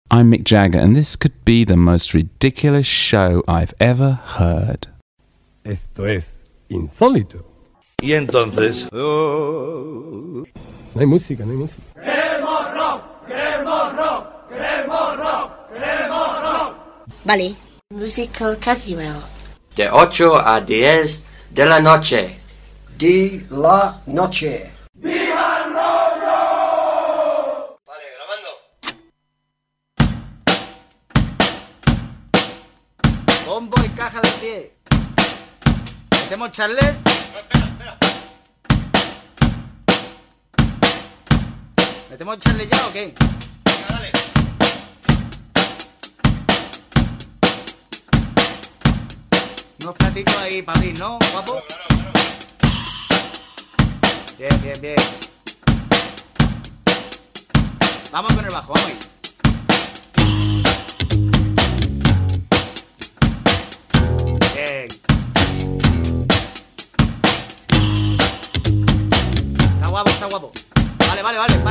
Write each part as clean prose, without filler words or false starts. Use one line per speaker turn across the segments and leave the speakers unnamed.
I'm Mick Jagger, and this could be the most ridiculous show I've ever heard.
Esto es insólito.
Y entonces...
No hay música, no hay música.
¡Queremos rock! ¡Queremos rock! ¡Queremos rock! ¡Queremos rock!
Vale. Musical casual.
De 8 a 10 de la noche.
De la noche.
¡Viva el rollo!
Vale, grabando.
Bombo y caja de pie. ¿Metemos charle?
No, espera.
¿Metemos charle ya o qué?
Venga, dale.
Unos platitos ahí para abrir, ¿no, guapo?
Claro.
Bien. Vamos con el bajo, vamos ahí. Bien. Está guapo. Vale.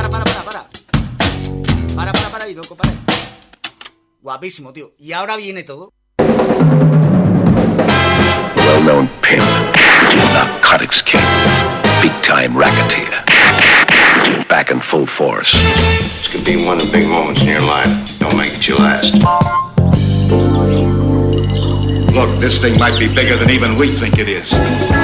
Para ahí, loco, para ahí. Guapísimo, tío. Y ahora viene todo.
Well-known pimp, narcotics king, big-time racketeer, back in full force.
This could be one of the big moments in your life. Don't make it your last.
Look, this thing might be bigger than even we think it is.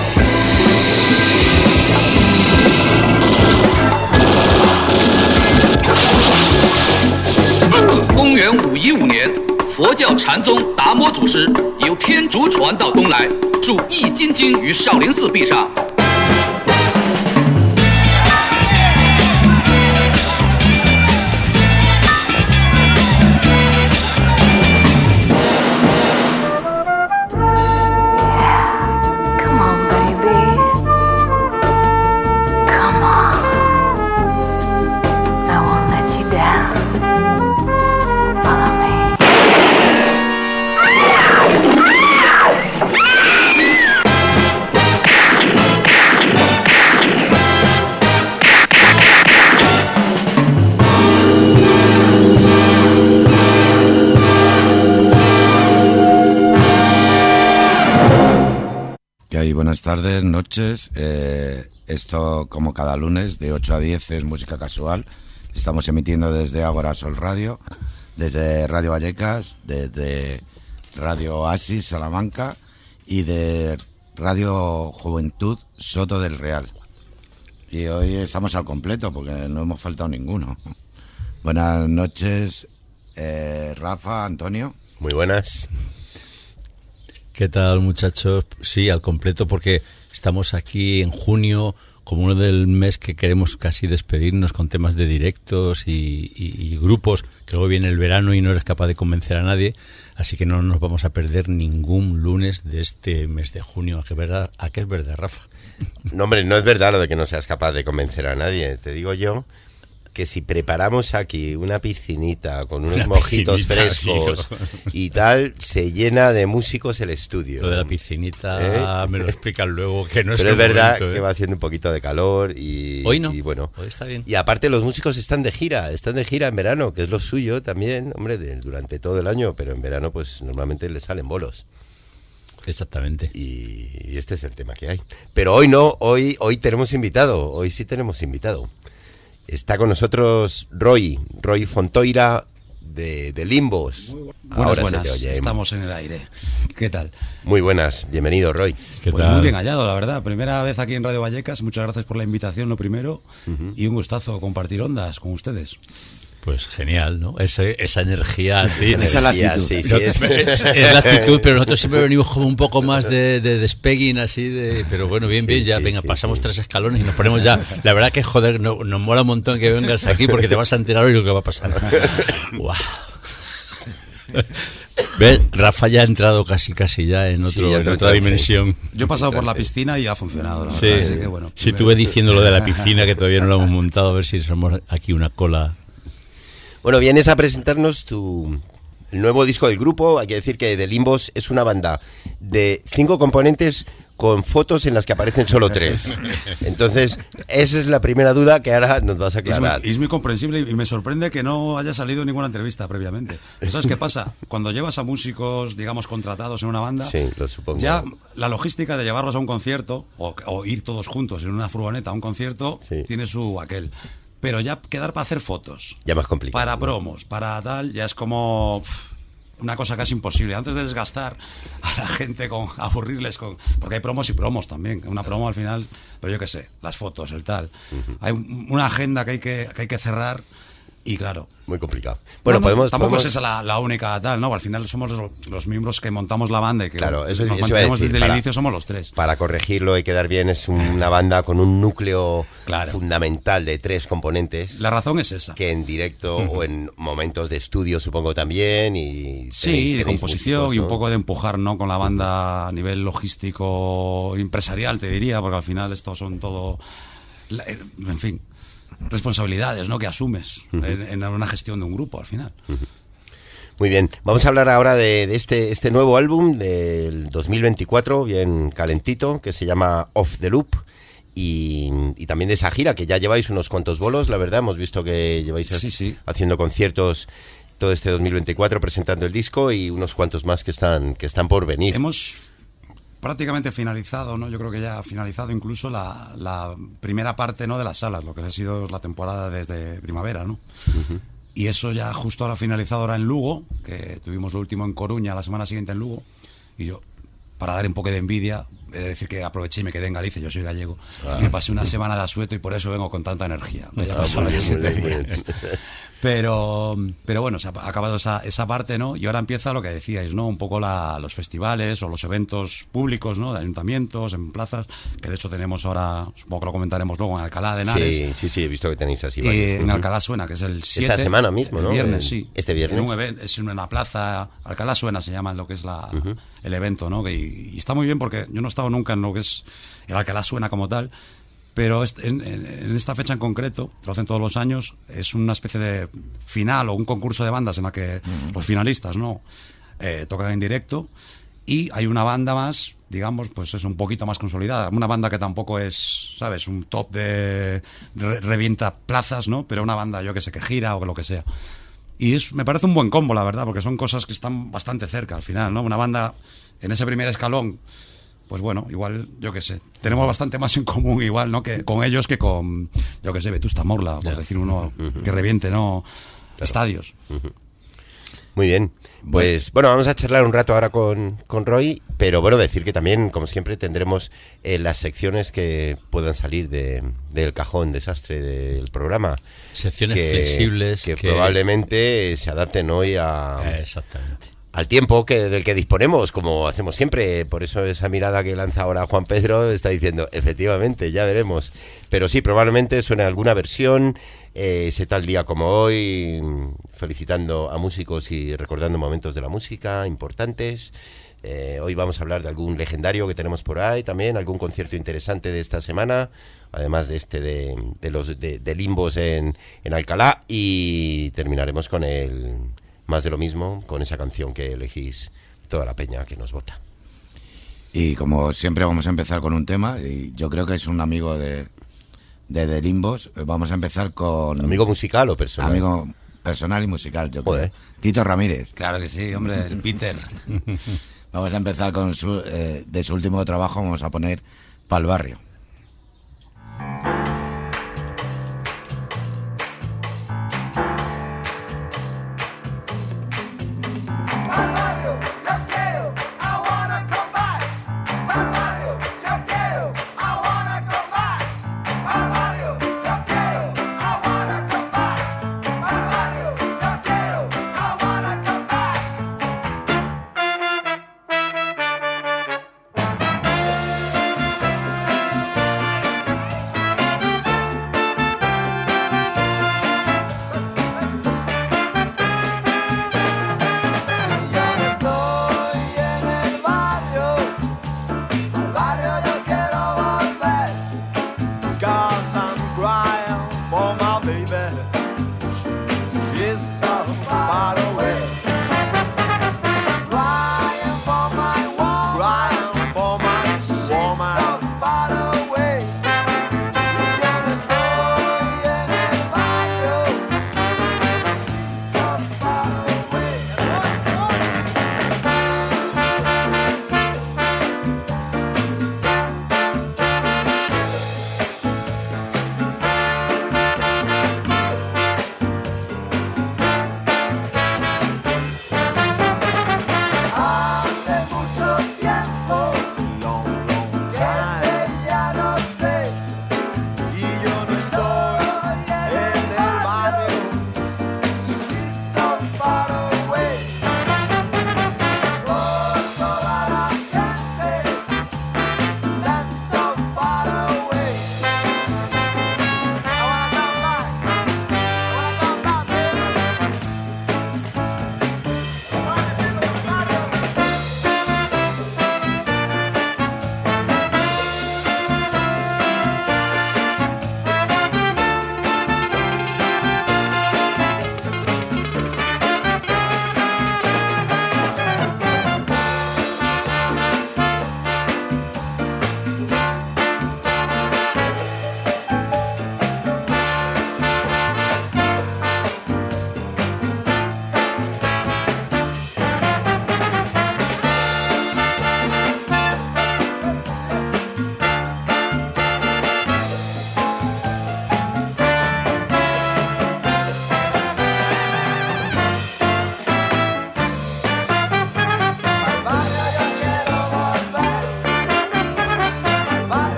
公元515年，佛教禅宗达摩祖师由天竺传到东来，著《易筋经》于少林寺壁上。
Buenas tardes, noches. Esto, como cada lunes, de 8 a 10 es música casual. Estamos emitiendo desde Ágora Sol Radio, desde Radio Vallecas, desde Radio Oasis Salamanca y de Radio Juventud Soto del Real. Y hoy estamos al completo porque no hemos faltado ninguno. Buenas noches, Rafa, Antonio.
Muy buenas.
¿Qué tal, muchachos? Sí, al completo, porque estamos aquí en junio, como uno del mes que queremos casi despedirnos con temas de directos y grupos, que luego viene el verano y no eres capaz de convencer a nadie, así que no nos vamos a perder ningún lunes de este mes de junio. ¿A qué es verdad, Rafa?
No, hombre, no es verdad lo de que no seas capaz de convencer a nadie. Te digo yo que si preparamos aquí una piscinita con unos mojitos frescos, tío, y tal, se llena de músicos el estudio.
Lo de la piscinita me lo explican luego, que no es.
Pero es verdad que va haciendo un poquito de calor y
hoy no.
Y bueno,
hoy está bien.
Y aparte los músicos están de gira en verano, que es lo suyo también, hombre, durante todo el año, pero en verano pues normalmente les salen bolos.
Exactamente.
Y este es el tema que hay. Pero hoy no, hoy tenemos invitado, hoy sí tenemos invitado. Está con nosotros Roy Fontoira de Limbos.
Buenas, estamos en el aire. ¿Qué tal?
Muy buenas, bienvenido, Roy.
Pues muy bien hallado, la verdad. Primera vez aquí en Radio Vallecas, muchas gracias por la invitación, lo primero, y un gustazo compartir ondas con ustedes.
Pues genial, ¿no? Esa energía así.
Esa latitud.
Sí,
es la actitud, pero nosotros siempre venimos como un poco más de despeguing así pero bueno, bien, ya, venga, pasamos 3 escalones y nos ponemos ya. La verdad que, joder, nos mola un montón que vengas aquí porque te vas a enterar hoy lo que va a pasar. ¡Guau! ¿Ves? Rafa ya ha entrado casi ya en otra dimensión.
Yo he pasado por la piscina y ha funcionado, la
sí,
verdad. Así que, bueno,
si estuve diciendo lo de la piscina, que todavía no lo hemos montado, a ver si somos aquí una cola.
Bueno, vienes a presentarnos el nuevo disco del grupo. Hay que decir que The Limbos es una banda de 5 componentes con fotos en las que aparecen solo 3. Entonces, esa es la primera duda que ahora nos vas a aclarar.
Es muy comprensible y me sorprende que no haya salido ninguna entrevista previamente. ¿Sabes qué pasa? Cuando llevas a músicos, digamos, contratados en una banda,
sí, lo supongo.
Ya la logística de llevarlos a un concierto o ir todos juntos en una furgoneta a un concierto tiene su aquel. Pero ya quedar para hacer fotos,
ya más complicado,
para promos, para tal, ya es como una cosa casi imposible. Antes de desgastar a la gente, aburrirles porque hay promos y promos también. Una promo al final, pero yo qué sé, las fotos, el tal. Hay una agenda que hay que cerrar y claro.
Muy complicado. Bueno,
tampoco es esa la única tal, ¿no? Al final somos los miembros que montamos la banda y que
eso
nos mantenemos desde el inicio, somos los 3.
Para corregirlo y quedar bien, es una banda con un núcleo fundamental de 3 componentes.
La razón es esa.
Que en directo o en momentos de estudio, supongo también. Y
de composición músicos, ¿no? Y un poco de empujar, ¿no? Con la banda a nivel logístico, empresarial, te diría, porque al final estos son todo... En fin... responsabilidades, ¿no? Que asumes en una gestión de un grupo al final.
Muy bien, vamos a hablar ahora de este nuevo álbum del 2024, bien calentito, que se llama Off the Loop, y también de esa gira que ya lleváis unos cuantos bolos, la verdad, hemos visto que lleváis haciendo conciertos todo este 2024 presentando el disco y unos cuantos más que están por venir.
Hemos prácticamente finalizado, ¿no? Yo creo que ya ha finalizado incluso la primera parte, ¿no? De las salas, lo que ha sido la temporada desde primavera, ¿no? Y eso ya justo ahora finalizado ahora en Lugo, que tuvimos lo último en Coruña, la semana siguiente en Lugo, y yo, para dar un poco de envidia, he de decir que aproveché y me quedé en Galicia, yo soy gallego, y me pasé una semana de asueto y por eso vengo con tanta energía. Me ya pasado ya 7 días. Pero bueno, se ha acabado esa parte, ¿no? Y ahora empieza lo que decíais, ¿no? Un poco los festivales o los eventos públicos, ¿no? De ayuntamientos, en plazas, que de hecho tenemos ahora, supongo que lo comentaremos luego, en Alcalá de Henares.
Sí, he visto que tenéis así.
En Alcalá Suena, que es el 7.
Esta semana mismo, ¿no?
El viernes, sí.
Este viernes.
En un evento, es en una plaza, Alcalá Suena se llama lo que es el evento, ¿no? Y está muy bien porque yo no he estado nunca en lo que es el Alcalá Suena como tal. Pero en esta fecha en concreto, lo hacen todos los años, es una especie de final o un concurso de bandas en la que los finalistas, ¿no? Tocan en directo y hay una banda más, digamos, pues es un poquito más consolidada. Una banda que tampoco es, ¿sabes? Un top de revienta plazas, ¿no? Pero una banda, yo que sé, que gira o que lo que sea. Y me parece un buen combo, la verdad, porque son cosas que están bastante cerca al final, ¿no? Una banda en ese primer escalón, pues bueno, igual, yo qué sé, tenemos bastante más en común igual, ¿no? Que con ellos que con, yo qué sé, Vetusta Morla, por decir uno que reviente, ¿no? Estadios.
Muy bien, pues bueno, vamos a charlar un rato ahora con Roy, pero bueno, decir que también, como siempre, tendremos las secciones que puedan salir del cajón desastre del programa.
Secciones flexibles.
Que probablemente se adapten hoy
Exactamente.
Al tiempo del que disponemos, como hacemos siempre. Por eso esa mirada que lanza ahora Juan Pedro está diciendo, efectivamente, ya veremos. Pero sí, probablemente suene alguna versión, ese tal día como hoy, felicitando a músicos y recordando momentos de la música importantes. Hoy vamos a hablar de algún legendario que tenemos por ahí también, algún concierto interesante de esta semana, además de los Limbos en Alcalá, y terminaremos con más de lo mismo, con esa canción que elegís toda la peña que nos vota.
Y como siempre vamos a empezar con un tema, y yo creo que es un amigo de Limbos. Vamos a empezar con...
¿Amigo musical o personal?
Amigo personal y musical, yo creo. Tito Ramírez.
Claro que sí, hombre, el Peter.
Vamos a empezar con de su último trabajo, vamos a poner Pa'l Barrio.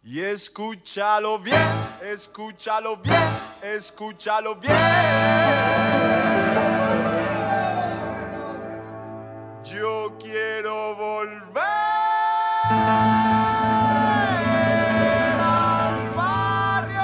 Y escúchalo bien, escúchalo bien, escúchalo bien. Yo quiero volver a mi barrio.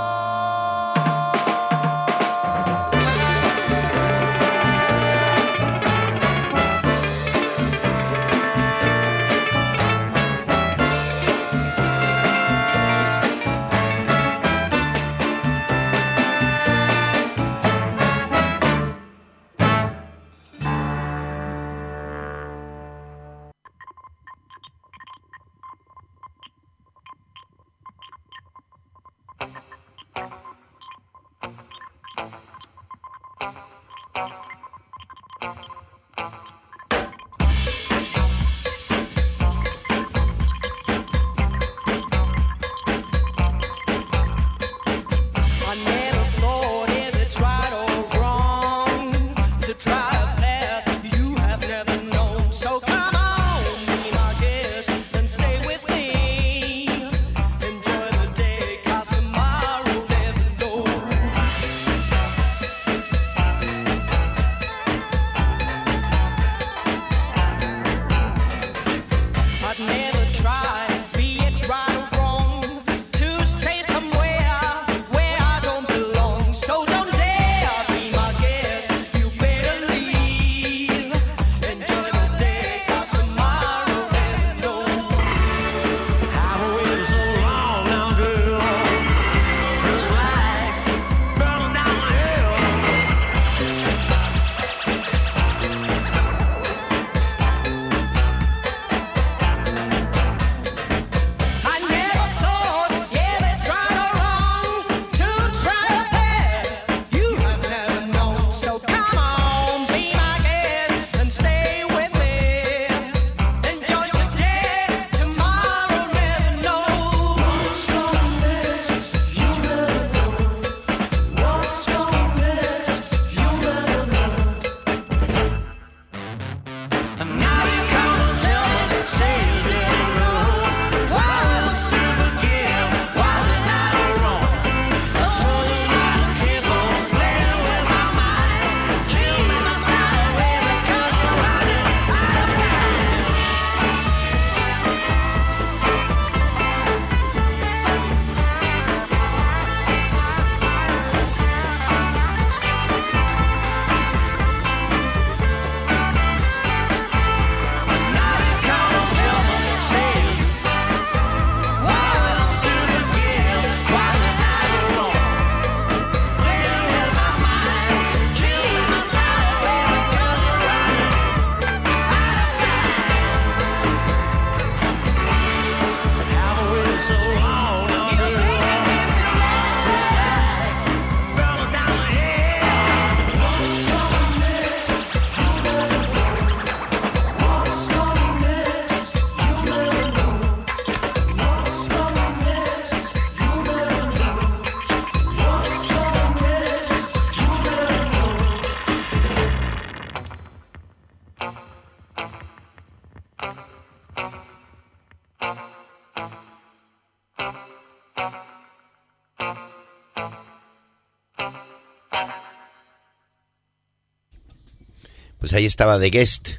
Pues ahí estaba The Guest,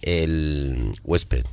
el huésped.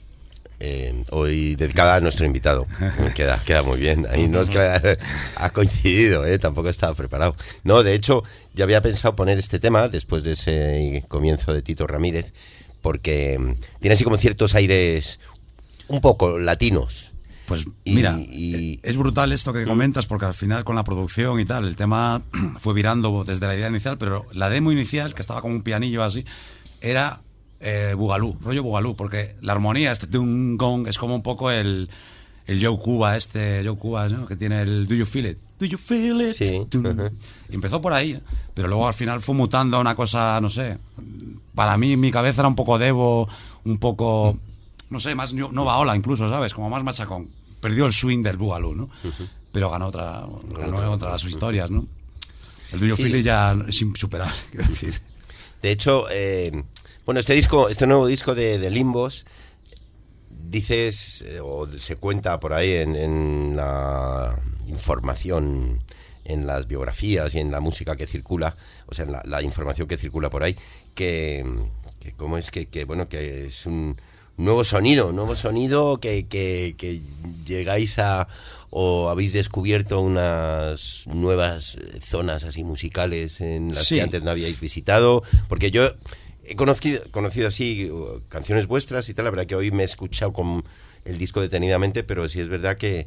Hoy dedicada a nuestro invitado. Queda muy bien. Ahí no es que ha coincidido, tampoco estaba preparado. No, de hecho, yo había pensado poner este tema después de ese comienzo de Tito Ramírez, porque tiene así como ciertos aires un poco latinos.
Pues mira, es brutal esto que comentas, porque al final con la producción y tal, el tema fue virando desde la idea inicial, pero la demo inicial, que estaba como un pianillo así, era bugalú, rollo bugalú, porque la armonía, este tung gong, es como un poco el Joe Cuba, ¿no? Que tiene el Do You Feel It? Do You Feel It?
Sí.
Y empezó por ahí, pero luego al final fue mutando a una cosa, no sé, para mí mi cabeza era un poco Devo, un poco, no sé, más Nova Ola incluso, ¿sabes? Como más machacón. Perdió el swing del bugalú, ¿no? Pero ganó otras historias, ¿no? El Do You Feel It ya es insuperable, quiero decir.
De hecho, bueno, este nuevo disco de Limbos, dices, o se cuenta por ahí en la información, en las biografías y en la música que circula, o sea, en la información que circula por ahí, que cómo es que es un nuevo sonido que llegáis a, o habéis descubierto unas nuevas zonas así musicales en las que antes no habíais visitado, porque yo he conocido así canciones vuestras y tal. La verdad que hoy me he escuchado con el disco detenidamente, pero sí es verdad que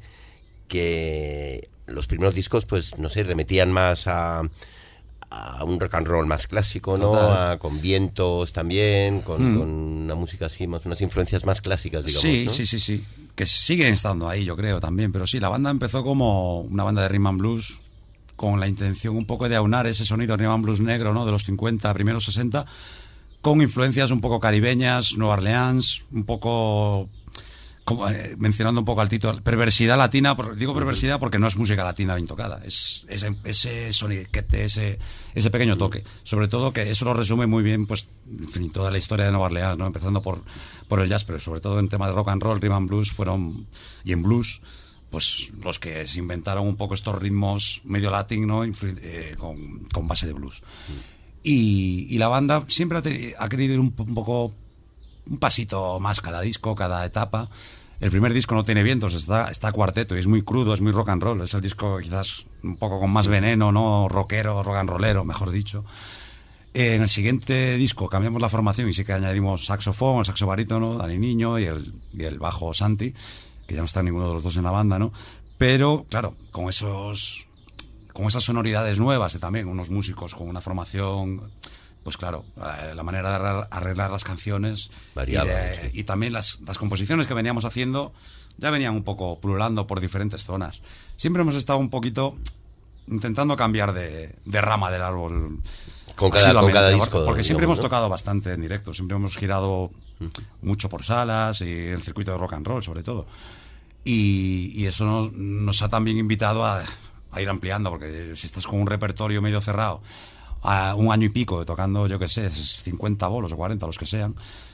los primeros discos, pues no sé, remetían más a un rock and roll más clásico, ¿no? Con vientos también, con una música así, más unas influencias más clásicas, digamos.
Sí,
¿no?
sí. Que siguen estando ahí, yo creo, también. Pero sí, la banda empezó como una banda de rhythm and blues, con la intención un poco de aunar ese sonido rhythm and blues negro, ¿no? De los 50, primeros 60, con influencias un poco caribeñas, Nueva Orleans, un poco... mencionando un poco al Tito, perversidad latina. Digo perversidad porque no es música latina bien tocada, es ese soniquete, ese pequeño toque, sobre todo, que eso lo resume muy bien, pues, en fin, toda la historia de Nueva Orleans, ¿no? Empezando por el jazz, pero sobre todo en tema de rock and roll, rhythm and blues fueron, y en blues, pues los que se inventaron un poco estos ritmos medio latin, ¿no? Con base de blues. Y la banda siempre ha querido ir un poco, un pasito más cada disco, cada etapa. El primer disco no tiene vientos, está cuarteto y es muy crudo, es muy rock and roll. Es el disco quizás un poco con más veneno, ¿no? Rockero, rock and rollero, mejor dicho. En el siguiente disco cambiamos la formación y sí que añadimos saxofón, el saxo barítono, Dani Niño, y el bajo Santi, que ya no está ninguno de los dos en la banda, ¿no? Pero, claro, con esas sonoridades nuevas de también unos músicos con una formación... Pues claro, la manera de arreglar las canciones y también las composiciones que veníamos haciendo ya venían un poco pululando por diferentes zonas. Siempre hemos estado un poquito intentando cambiar de rama del árbol
con cada disco,
porque siempre hemos tocado bastante en directo, siempre hemos girado mucho por salas y el circuito de rock and roll sobre todo, y eso nos ha también invitado a ir ampliando, porque si estás con un repertorio medio cerrado a un año y pico tocando, yo qué sé, 50 bolos o 40, los que sean,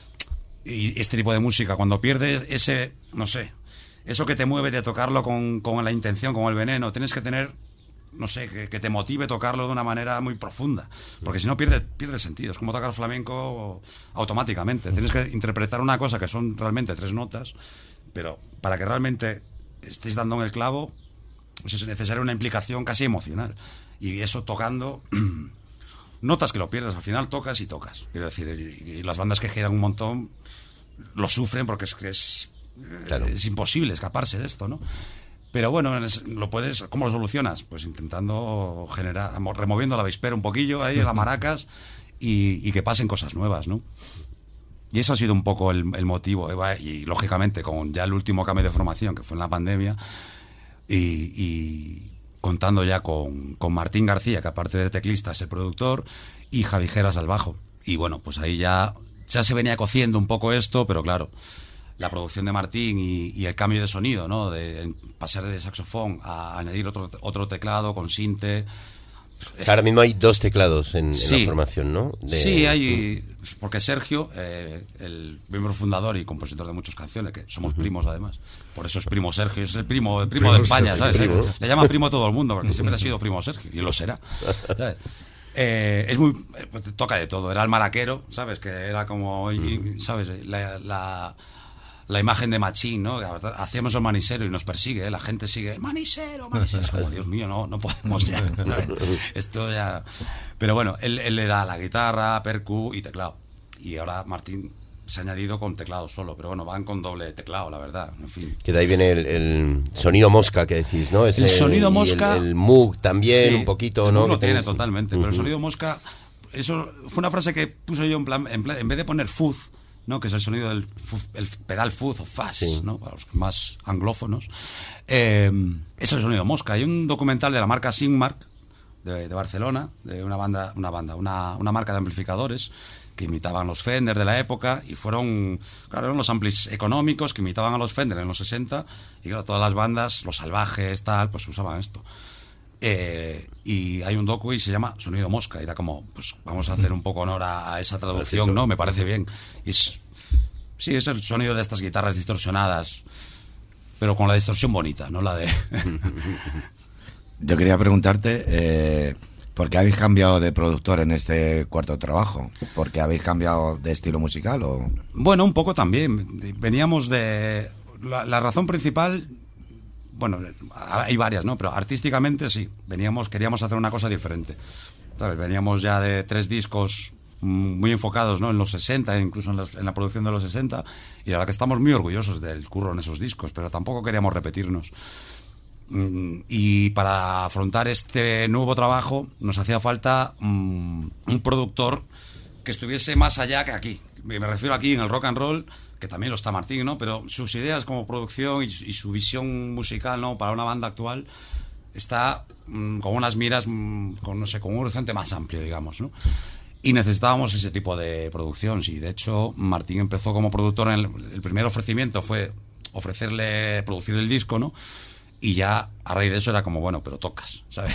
y este tipo de música, cuando pierdes ese, no sé, eso que te mueve de tocarlo con la intención, con el veneno, tienes que tener, no sé, que te motive tocarlo de una manera muy profunda, porque si no pierde sentido. Es como tocar flamenco automáticamente, tienes que interpretar una cosa que son realmente 3 notas, pero para que realmente estés dando en el clavo, pues es necesaria una implicación casi emocional, y eso tocando... Notas que lo pierdes, al final tocas y tocas. Quiero decir, y las bandas que giran un montón lo sufren porque es imposible escaparse de esto, ¿no? Pero bueno, ¿cómo lo solucionas? Pues intentando removiendo la avispero un poquillo ahí, las maracas, y que pasen cosas nuevas, ¿no? Y eso ha sido un poco el motivo, y lógicamente con ya el último cambio de formación, que fue en la pandemia, y contando ya con Martín García, que aparte de teclista es el productor, y Javi Geras al bajo. Y bueno, pues ahí ya se venía cociendo un poco esto, pero claro, la producción de Martín y el cambio de sonido, ¿no? De pasar de saxofón a añadir otro teclado con sinte.
Ahora mismo hay 2 teclados en la formación, ¿no?
Sí, hay... Porque Sergio, el miembro fundador y compositor de muchas canciones, que somos primos además, por eso es primo Sergio, es el primo de España, ¿sabes? Le llama primo a todo el mundo, porque siempre ha sido primo Sergio, y lo será, ¿sabes? Es muy... toca de todo, era el maraquero, ¿sabes? Que era como, ¿sabes? La imagen de Machín, ¿no? Hacíamos el manisero y nos persigue, ¿eh? La gente sigue, manisero. Es como, Dios mío, no podemos ya, ¿sabes? Esto ya... Pero bueno, él le da la guitarra, percu y teclado. Y ahora Martín se ha añadido con teclado solo, pero bueno, van con doble teclado, la verdad, en fin.
Que de ahí viene el sonido mosca que decís, ¿no?
El sonido mosca...
El Moog también, sí, un poquito,
el
¿no?
Moog lo tiene totalmente, pero el sonido mosca... Eso fue una frase que puse yo en plan, en vez de poner fuzz, ¿no? Que es el sonido del el pedal fuzz o fuzz, sí, ¿no? Para los más anglófonos, es el sonido mosca. Hay un documental de la marca Sigmark de Barcelona, de una marca de amplificadores que imitaban los Fender de la época, y eran los amplis económicos que imitaban a los Fender en los 60, y claro, todas las bandas, los Salvajes, tal, pues usaban esto. Y hay un docu y se llama Sonido Mosca, y era como, pues vamos a hacer un poco honor a esa traducción, ¿no? Me parece bien. Sí, es el sonido de estas guitarras distorsionadas, pero con la distorsión bonita, no la de...
Yo quería preguntarte, ¿por qué habéis cambiado de productor en este cuarto trabajo? ¿Por qué habéis cambiado de estilo musical? ¿O?
Bueno, un poco también. Veníamos de... La razón principal... Bueno, hay varias, ¿no? Pero artísticamente sí. Queríamos hacer una cosa diferente. ¿Sabes? Veníamos ya de 3 discos muy enfocados, ¿no? En los 60, incluso en la producción de los 60. Y la verdad que estamos muy orgullosos del curro en esos discos, pero tampoco queríamos repetirnos. Y para afrontar este nuevo trabajo nos hacía falta un productor que estuviese más allá que aquí. Me refiero aquí en el rock and roll, que también lo está Martín, ¿no? Pero sus ideas como producción y su visión musical, ¿no? Para una banda actual está con unas miras, con un horizonte más amplio, digamos, ¿no? Y necesitábamos ese tipo de producción. Sí, de hecho, Martín empezó como productor. El primer ofrecimiento fue ofrecerle producir el disco, ¿no? Y ya a raíz de eso era como, bueno, pero tocas, ¿sabes?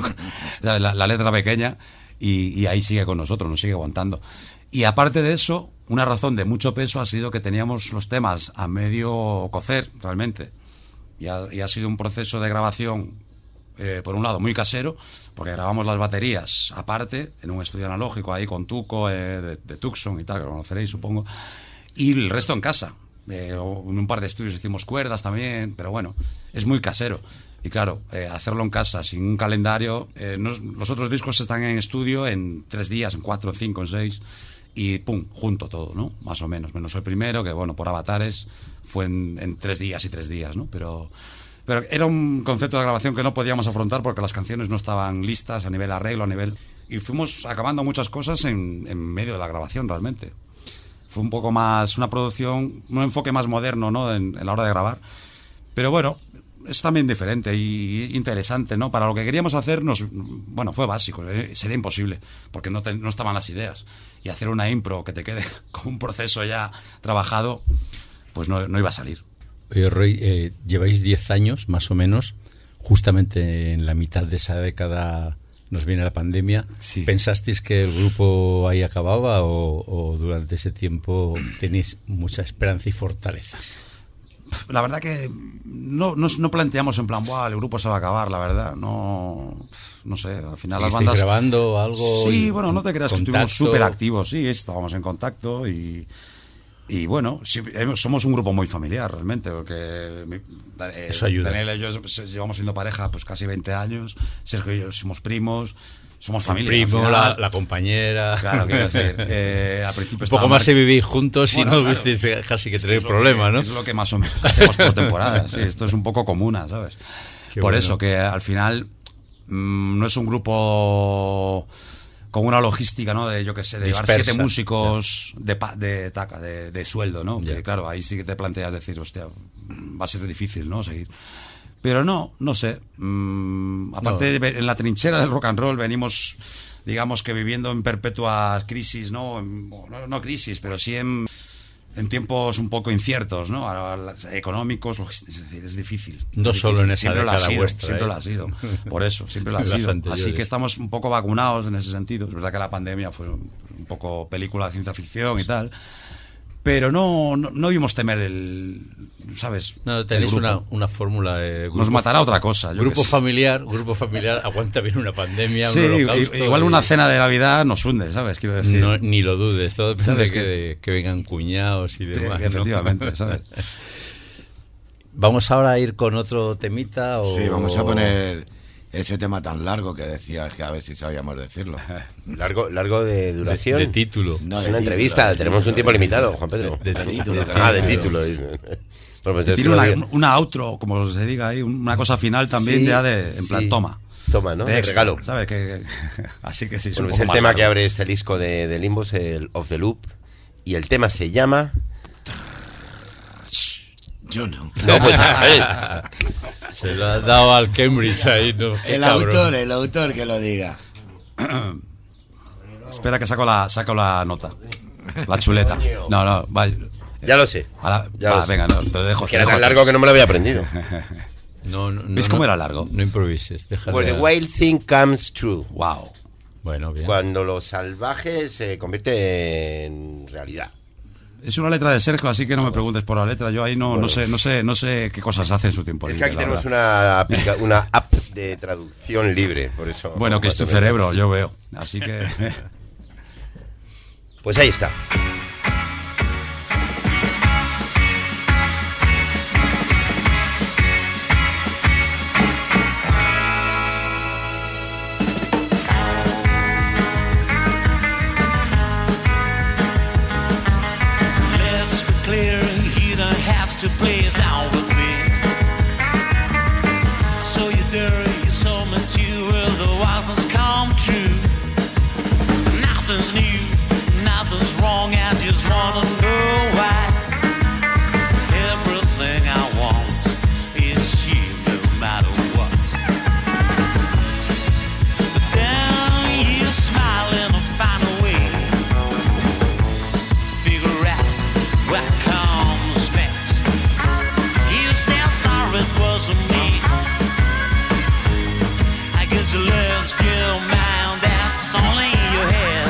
La letra pequeña y ahí sigue con nosotros, nos sigue aguantando. Y aparte de eso, una razón de mucho peso ha sido que teníamos los temas a medio cocer, realmente. Y ha sido un proceso de grabación, por un lado, muy casero, porque grabamos las baterías aparte, en un estudio analógico, ahí con Tuco, de Tucson y tal, que lo conoceréis, supongo. Y el resto en casa. En un par de estudios hicimos cuerdas también, pero bueno, es muy casero. Y claro, hacerlo en casa, sin un calendario. Los otros discos están en estudio en 3 días, en 4, en 5, en 6, y pum, junto todo, ¿no? Más o menos. Menos el primero, que bueno, por avatares fue en 3 días y 3 días, ¿no? Pero era un concepto de grabación que no podíamos afrontar porque las canciones no estaban listas a nivel arreglo, y fuimos acabando muchas cosas en medio de la grabación, realmente. Fue un poco más una producción, un enfoque más moderno, ¿no? En la hora de grabar. Pero bueno, es también diferente y interesante, ¿no? Para lo que queríamos hacer, bueno, fue básico, sería imposible, porque no estaban las ideas. Y hacer una impro que te quede con un proceso ya trabajado, pues no iba a salir.
Oye, Roy, lleváis 10 años, más o menos, justamente en la mitad de esa década nos viene la pandemia.
Sí.
¿Pensasteis que el grupo ahí acababa o durante ese tiempo tenéis mucha esperanza y fortaleza?
La verdad que no planteamos en plan, ¡buah, el grupo se va a acabar! La verdad, no sé, al final las bandas...
grabando algo?
Sí, bueno, no te creas que estuvimos súper activos, sí, estábamos en contacto y bueno, sí, somos un grupo muy familiar realmente, porque
eso ayuda.
Daniel y yo llevamos siendo pareja pues casi 20 años, Sergio y yo somos primos, somos familia.
El primo, la compañera.
Claro, quiero decir, al principio
un poco más si vivís juntos y no visteis casi que tenéis problemas, ¿no?
Es lo que más o menos hacemos por temporada, sí, esto es un poco comuna, ¿sabes? Qué por bueno. Eso que al final no es un grupo con una logística, ¿no? De, yo qué sé, de dispersa, llevar 7 músicos de sueldo, ¿no? Que claro, ahí sí que te planteas decir, hostia, va a ser difícil, ¿no? Seguir. Pero no sé. Aparte, en la trinchera del rock and roll venimos, digamos que viviendo en perpetua crisis, ¿no? No crisis, pero sí en tiempos un poco inciertos, ¿no? Económicos, es decir, es difícil.
No
es
solo
difícil.
en esa década vuestra.
Siempre lo ha sido. Por eso, siempre lo ha sido. Así que estamos un poco vacunados en ese sentido. Es verdad que la pandemia fue un poco película de ciencia ficción y tal. Pero no vimos temer ¿sabes?
No, tenéis una fórmula.
Nos matará otra cosa.
Grupo familiar aguanta bien una pandemia,
sí,
un holocausto.
Igual una cena de Navidad nos hunde, ¿sabes? Quiero decir.
No, ni lo dudes, todo depende de que vengan cuñados y demás.
Sí, efectivamente, ¿no? ¿Sabes?
¿Vamos ahora a ir con otro temita?
Sí, vamos a poner ese tema tan largo que decías, que a ver si sabíamos decirlo.
Largo de duración.
De título.
No, es una entrevista, tenemos un tiempo limitado, Juan Pedro.
De título.
De título.
Tiene una outro, como se diga ahí, una cosa final también, sí, ya en plan, toma,
¿no?
De extra,
regalo.
¿Sabes? Así que sí.
Bueno, es el tema que abre este disco de Limbos, el Off the Loop, y el tema se llama...
Yo no.
No, pues
se lo ha dado al Cambridge ahí, ¿no?
El autor que lo diga.
Espera que saco la nota. La chuleta. No, va.
Ya lo sé.
Venga, no, te lo dejo.
Es que era tan largo que no me lo había aprendido.
¿Ves
cómo era largo?
No improvises, déjalo.
Where the wild thing comes true.
Wow.
Bueno, bien.
Cuando lo salvaje se convierte en realidad.
Es una letra de Sergio, así que no me preguntes por la letra. Yo ahí no sé qué cosas hace en su tiempo libre.
Es que aquí tenemos una app de traducción libre, por eso.
Bueno, que es tu cerebro, yo veo. Así que...
Pues ahí está.
To play it down with me. So you're dirty, you're so material, the wild has come true. Nothing's new, nothing's wrong, I just wanna know why. Everything I want is you, no matter what. But then you smile and find a way. Figure out what comes next. It wasn't me. I guess you lost your mind, that's only your head.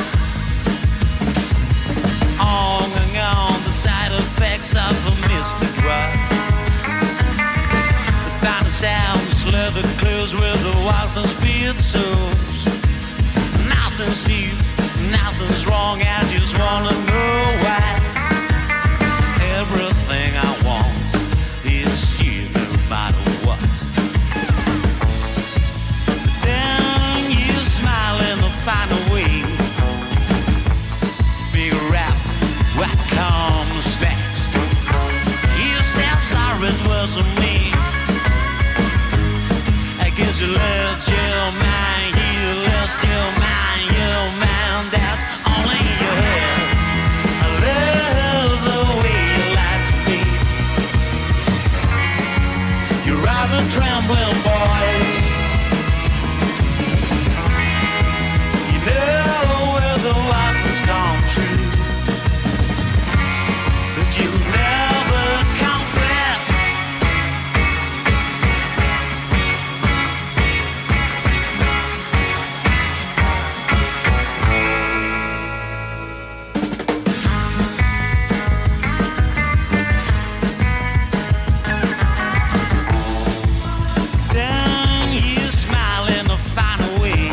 On and on, the side effects of a mystic drug. The final sounds, leather clothes where the wildness feared souls. Nothing's new, nothing's wrong, I just wanna know why. Everything I want is you, no matter what. Then you smile and find a way. Figure out what comes next. You said sorry, it wasn't me. I guess you lost your mind, you lost your mind, that's only your head. I love the way you lie to me. You're rather trembling, boys. You know where the life has come true, but you never confess. Then you smile and find a way.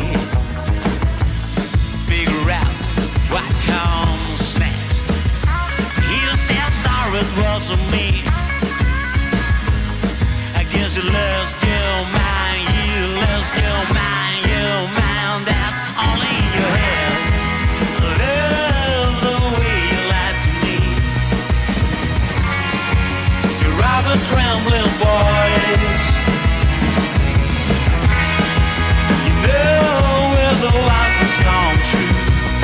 Figure out what comes next. You said sorry, it wasn't me. I guess you lost your mind, that's only your head. Love the way you lied to me. You're rather trembling, boys. You know where the life has come true,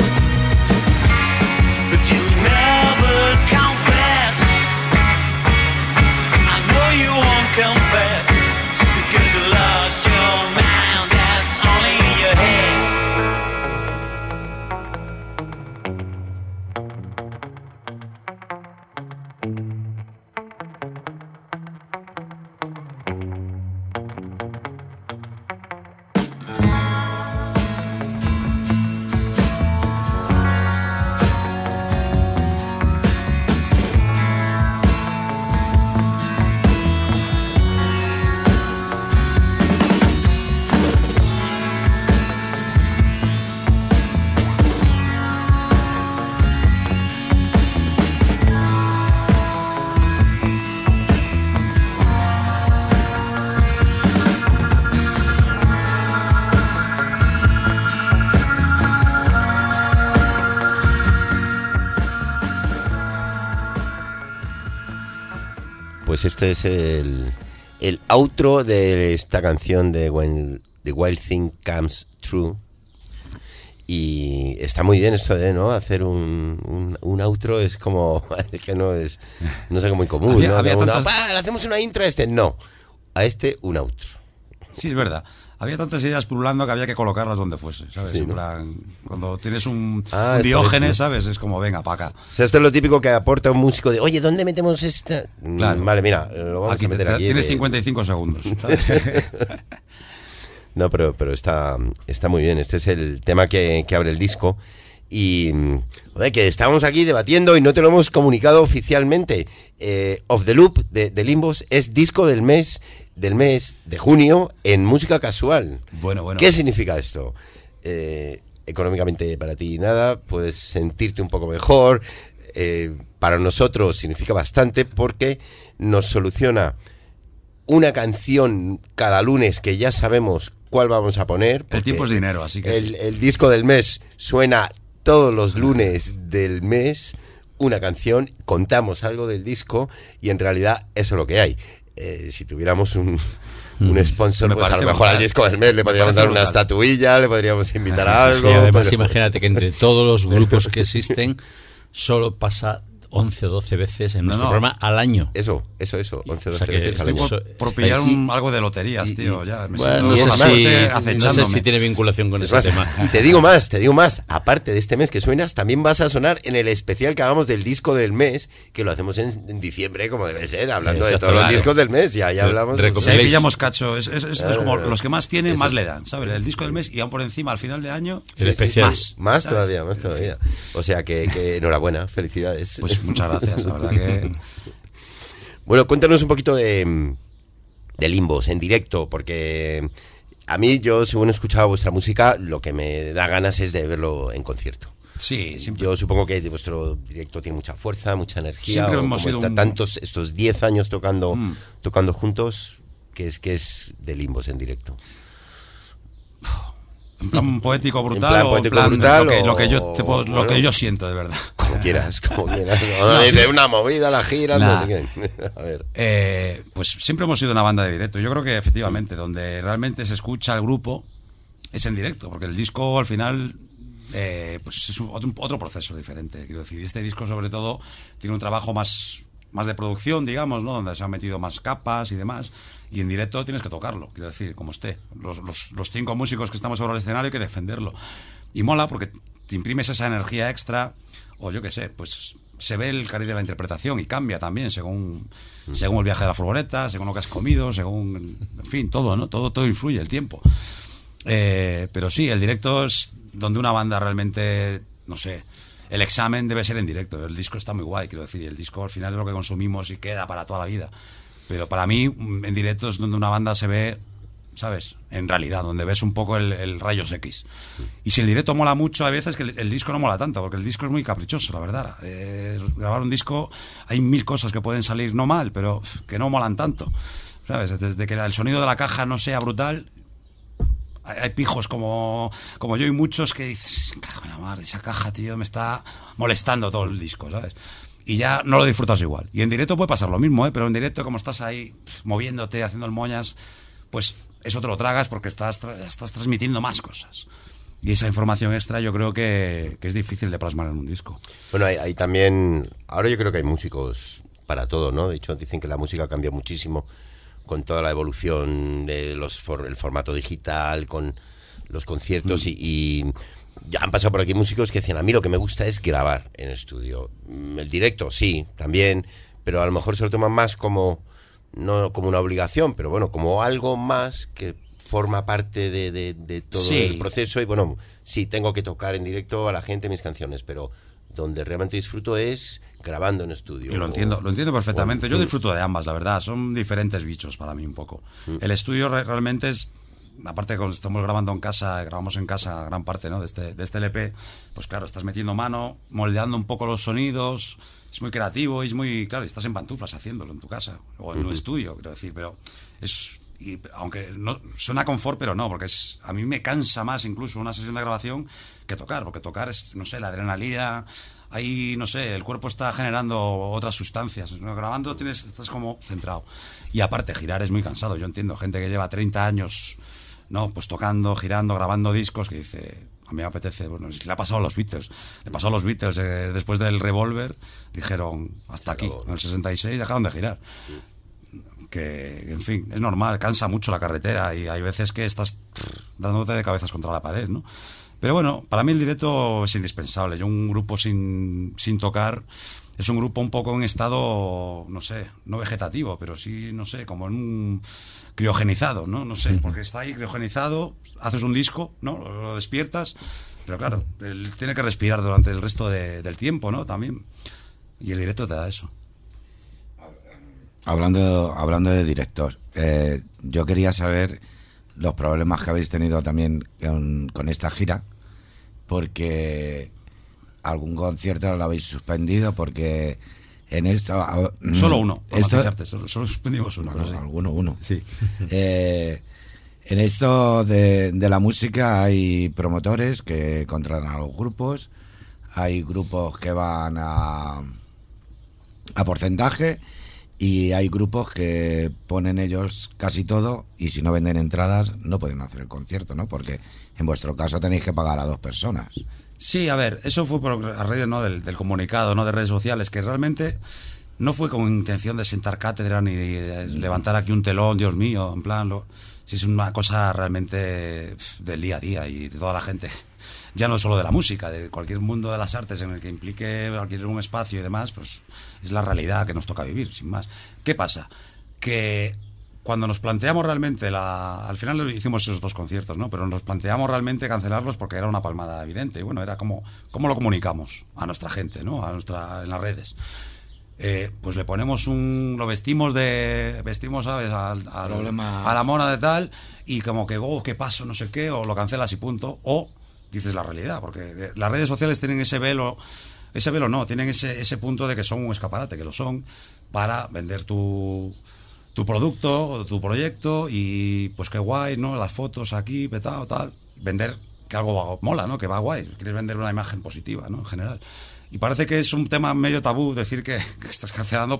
but you never confess. I know you won't confess, because you lost your mind, that's only in your head.
Pues este es el outro de esta canción de When the Wild Thing Comes True. Y está muy bien esto de, ¿no? Hacer un outro es como, es que no es algo muy común, ¿no?
Había tantas...
le hacemos una intro a este, no. A este un outro.
Sí, es verdad. Había tantas ideas pululando que había que colocarlas donde fuese, ¿sabes?
Sí,
en
¿no?
plan, cuando tienes un Diógenes, ¿sabes? Es como, venga, para acá.
O sea, esto es lo típico que aporta un músico de, oye, ¿dónde metemos esta?
Claro.
Vale, mira, lo vamos
aquí
a meter aquí.
Tienes 55 segundos, ¿sabes?
No, pero está muy bien. Este es el tema que abre el disco. Y joder, que estábamos aquí debatiendo y no te lo hemos comunicado oficialmente. Off the Loop de Limbos es disco del mes de junio en Música Casual.
Bueno.
¿Qué significa esto? Económicamente para ti nada, puedes sentirte un poco mejor. Para nosotros significa bastante porque nos soluciona una canción cada lunes que ya sabemos cuál vamos a poner.
El tiempo es dinero, así que
el disco del mes suena todos los lunes del mes, una canción, contamos algo del disco y en realidad eso es lo que hay. Si tuviéramos un sponsor, pues a lo mejor al disco del mes le podríamos dar una estatuilla, le podríamos invitar a algo.
Sí, además imagínate que entre todos los grupos que existen solo pasa 11 o 12 veces en nuestro programa al año.
Eso, 11 o 12 veces al
año. Por pillar algo de loterías, tío. Ya,
no sé si tiene vinculación con ese tema.
Y te digo más, aparte de este mes que suenas, también vas a sonar en el especial que hagamos del disco del mes, que lo hacemos en diciembre, como debe ser, hablando de todos los discos del mes, y ahí hablamos.
Si ahí pillamos cacho, es como los que más tienen, más le dan, ¿sabes? El disco del mes y aún por encima, al final de año,
el especial.
Más todavía. O sea que enhorabuena, felicidades.
Pues muchas gracias, la verdad que...
Bueno, cuéntanos un poquito de Limbos en directo, porque a mí, yo según he escuchado vuestra música, lo que me da ganas es de verlo en concierto.
Sí, siempre.
Yo supongo que vuestro directo tiene mucha fuerza, mucha energía.
Siempre hemos sido
tantos estos 10 años tocando juntos, que es de Limbos en directo.
En plan poético brutal, o en plan lo que yo siento de verdad.
Como quieras. De una movida, la gira, no sé qué. A ver.
Pues siempre hemos sido una banda de directo. Yo creo que efectivamente, donde realmente se escucha el grupo es en directo, porque el disco al final pues es otro proceso diferente. Quiero decir, este disco sobre todo tiene un trabajo más de producción, digamos, ¿no? Donde se han metido más capas y demás. Y en directo tienes que tocarlo, quiero decir, como esté. Los 5 músicos que estamos sobre el escenario hay que defenderlo. Y mola porque te imprimes esa energía extra, o yo qué sé, pues se ve el cariz de la interpretación y cambia también según el viaje de la furgoneta, según lo que has comido, según, en fin, todo, ¿no? Todo influye, el tiempo. Pero sí, el directo es donde una banda realmente, no sé, el examen debe ser en directo. El disco está muy guay, quiero decir, el disco al final es lo que consumimos y queda para toda la vida. Pero para mí, en directo es donde una banda se ve, ¿sabes? En realidad, donde ves un poco el rayos X. Y si el directo mola mucho, hay veces que el disco no mola tanto, porque el disco es muy caprichoso, la verdad. Grabar un disco, hay 1000 cosas que pueden salir no mal, pero que no molan tanto, ¿sabes? Desde que el sonido de la caja no sea brutal, hay pijos como yo y muchos que dices, cago en la madre, esa caja, tío, me está molestando todo el disco, ¿sabes? Y ya no lo disfrutas igual. Y en directo puede pasar lo mismo, pero en directo, como estás ahí moviéndote, haciendo el moñas, pues eso te lo tragas porque estás transmitiendo más cosas. Y esa información extra yo creo que es difícil de plasmar en un disco.
Bueno, hay también... Ahora yo creo que hay músicos para todo, ¿no? De hecho, dicen que la música cambia muchísimo con toda la evolución de el formato digital, con los conciertos y ya han pasado por aquí músicos que decían, a mí lo que me gusta es grabar en estudio. El directo, sí, también, pero a lo mejor se lo toman más como, no como una obligación, pero bueno, como algo más que forma parte de todo el proceso. Y bueno, sí, tengo que tocar en directo a la gente mis canciones, pero donde realmente disfruto es grabando en estudio.
Y lo entiendo perfectamente. Yo disfruto de ambas, la verdad. Son diferentes bichos para mí un poco. El estudio realmente es... Aparte de que estamos grabando en casa, grabamos en casa gran parte, ¿no? de este LP, pues claro, estás metiendo mano, moldeando un poco los sonidos, es muy creativo y es muy, claro, estás en pantuflas haciéndolo en tu casa o en un estudio, quiero decir, pero aunque no suena confort, pero no, porque a mí me cansa más incluso una sesión de grabación que tocar, porque tocar es, no sé, la adrenalina, ahí, no sé, el cuerpo está generando otras sustancias, ¿no? Grabando estás como centrado, y aparte girar es muy cansado. Yo entiendo gente que lleva 30 años, no, pues tocando, girando, grabando discos, que dice, a mí me apetece, bueno, le ha pasado a los Beatles, después del Revolver, dijeron, hasta aquí, en el 66 dejaron de girar. Que, en fin, es normal, cansa mucho la carretera y hay veces que estás dándote de cabezas contra la pared, ¿no? Pero bueno, para mí el directo es indispensable. Yo un grupo sin tocar es un grupo un poco en estado, no sé, no vegetativo, pero sí, no sé, como en un criogenizado, ¿no? No sé, porque está ahí criogenizado, haces un disco, ¿no? Lo despiertas, pero claro, él tiene que respirar durante el resto del tiempo, ¿no? También. Y el directo te da eso.
Hablando de directos, yo quería saber los problemas que habéis tenido también con esta gira, porque algún concierto lo habéis suspendido, porque en esto...
Solo uno, solo suspendimos uno.
Bueno,
sí.
Uno.
Sí.
En esto de la música hay promotores que contratan a los grupos, hay grupos que van a porcentaje, y hay grupos que ponen ellos casi todo, y si no venden entradas no pueden hacer el concierto, ¿no? Porque en vuestro caso tenéis que pagar a 2 personas.
Sí, a ver, eso fue a raíz, ¿no? del comunicado, ¿no? De redes sociales, que realmente no fue con intención de sentar cátedra ni de levantar aquí un telón, Dios mío, en plan, si es una cosa realmente del día a día y de toda la gente, ya no solo de la música, de cualquier mundo de las artes en el que implique alquilar un espacio y demás, pues es la realidad que nos toca vivir, sin más. ¿Qué pasa? Que cuando nos planteamos realmente al final hicimos esos 2 conciertos, ¿no? Pero nos planteamos realmente cancelarlos porque era una palmada evidente, y bueno, era como ¿cómo lo comunicamos a nuestra gente, ¿no? En las redes. Pues le ponemos lo vestimos, ¿sabes? A la mona de tal, y como que, qué paso, no sé qué, o lo cancelas y punto, o dices la realidad, porque las redes sociales tienen ese velo no, tienen ese punto de que son un escaparate, que lo son, para vender tu producto o tu proyecto, y pues qué guay, ¿no? Las fotos aquí, petado, tal, vender que algo mola, ¿no? Que va guay, quieres vender una imagen positiva, ¿no? En general. Y parece que es un tema medio tabú decir que estás cancelando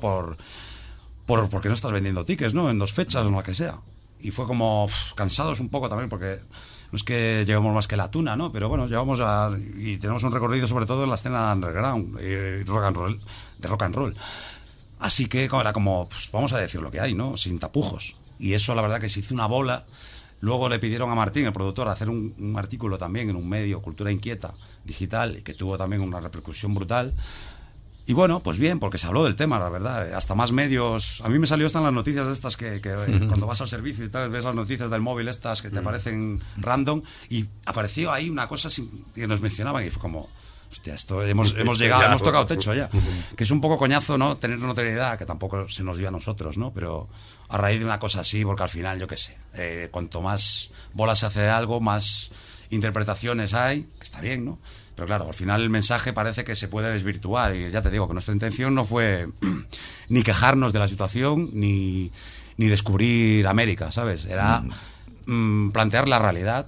porque no estás vendiendo tickets, ¿no? En 2 fechas o lo que sea. Y fue como cansados un poco también, porque no es que llevemos más que la tuna, ¿no? Pero bueno, y tenemos un recorrido sobre todo en la escena underground y de rock and roll. Así que era como, pues vamos a decir lo que hay, ¿no? Sin tapujos. Y eso la verdad que se hizo una bola. Luego le pidieron a Martín, el productor, hacer un artículo también en un medio, Cultura Inquieta, digital, y que tuvo también una repercusión brutal. Y bueno, pues bien, porque se habló del tema, la verdad. Hasta más medios. A mí me salió hasta en las noticias estas que cuando vas al servicio y tal, ves las noticias del móvil estas que te parecen random, y apareció ahí una cosa que nos mencionaban, y fue como, hostia, esto hemos llegado, hemos tocado techo ya. Que es un poco coñazo, ¿no? Tener notoriedad, que tampoco se nos dio a nosotros, ¿no? Pero a raíz de una cosa así, porque al final, yo qué sé, cuanto más bola se hace de algo, más interpretaciones hay, que está bien, ¿no? Pero claro, al final el mensaje parece que se puede desvirtuar, y ya te digo que nuestra intención no fue ni quejarnos de la situación ni descubrir América, ¿sabes? Era plantear la realidad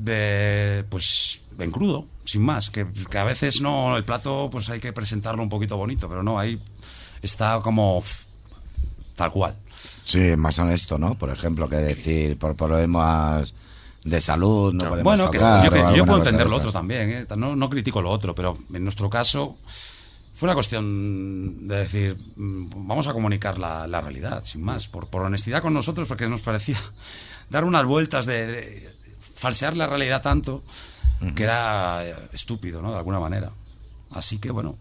pues en crudo, sin más, que a veces no, el plato pues hay que presentarlo un poquito bonito, pero no, ahí está como tal cual.
Sí, más honesto, ¿no? Por ejemplo, que decir por problemas de salud no podemos
bueno,
tocar,
yo puedo entender lo otro también, ¿eh? No critico lo otro, pero en nuestro caso fue una cuestión de decir, vamos a comunicar la realidad, sin más, por honestidad con nosotros, porque nos parecía dar unas vueltas de falsear la realidad tanto que era estúpido, ¿no? De alguna manera. Así que bueno,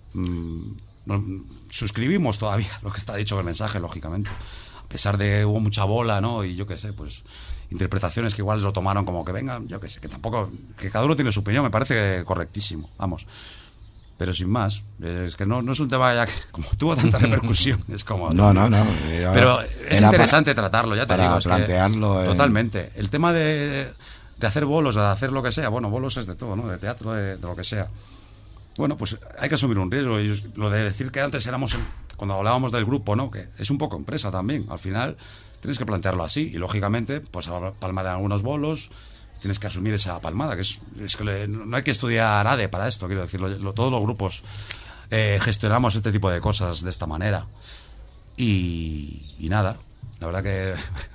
suscribimos todavía lo que está dicho en el mensaje, lógicamente, a pesar de que hubo mucha bola, ¿no? Y yo qué sé, pues interpretaciones que igual lo tomaron como que vengan, yo qué sé, que tampoco, que cada uno tiene su opinión, me parece correctísimo, vamos. Pero sin más, es que no es un tema ya que como tuvo tanta repercusión, es como...
No.
Pero es interesante tratarlo, ya te digo. Es
plantearlo.
Totalmente. El tema de hacer bolos, de hacer lo que sea, bueno, bolos es de todo, ¿no? De teatro, de lo que sea. Bueno, pues hay que asumir un riesgo. Y lo de decir que antes éramos, cuando hablábamos del grupo, ¿no? Que es un poco empresa también. Al final tienes que plantearlo así. Y lógicamente, pues a palmar algunos bolos, tienes que asumir esa palmada, que es que no hay que estudiar ADE para esto, quiero decirlo. Todos los grupos gestionamos este tipo de cosas de esta manera. Y nada, la verdad que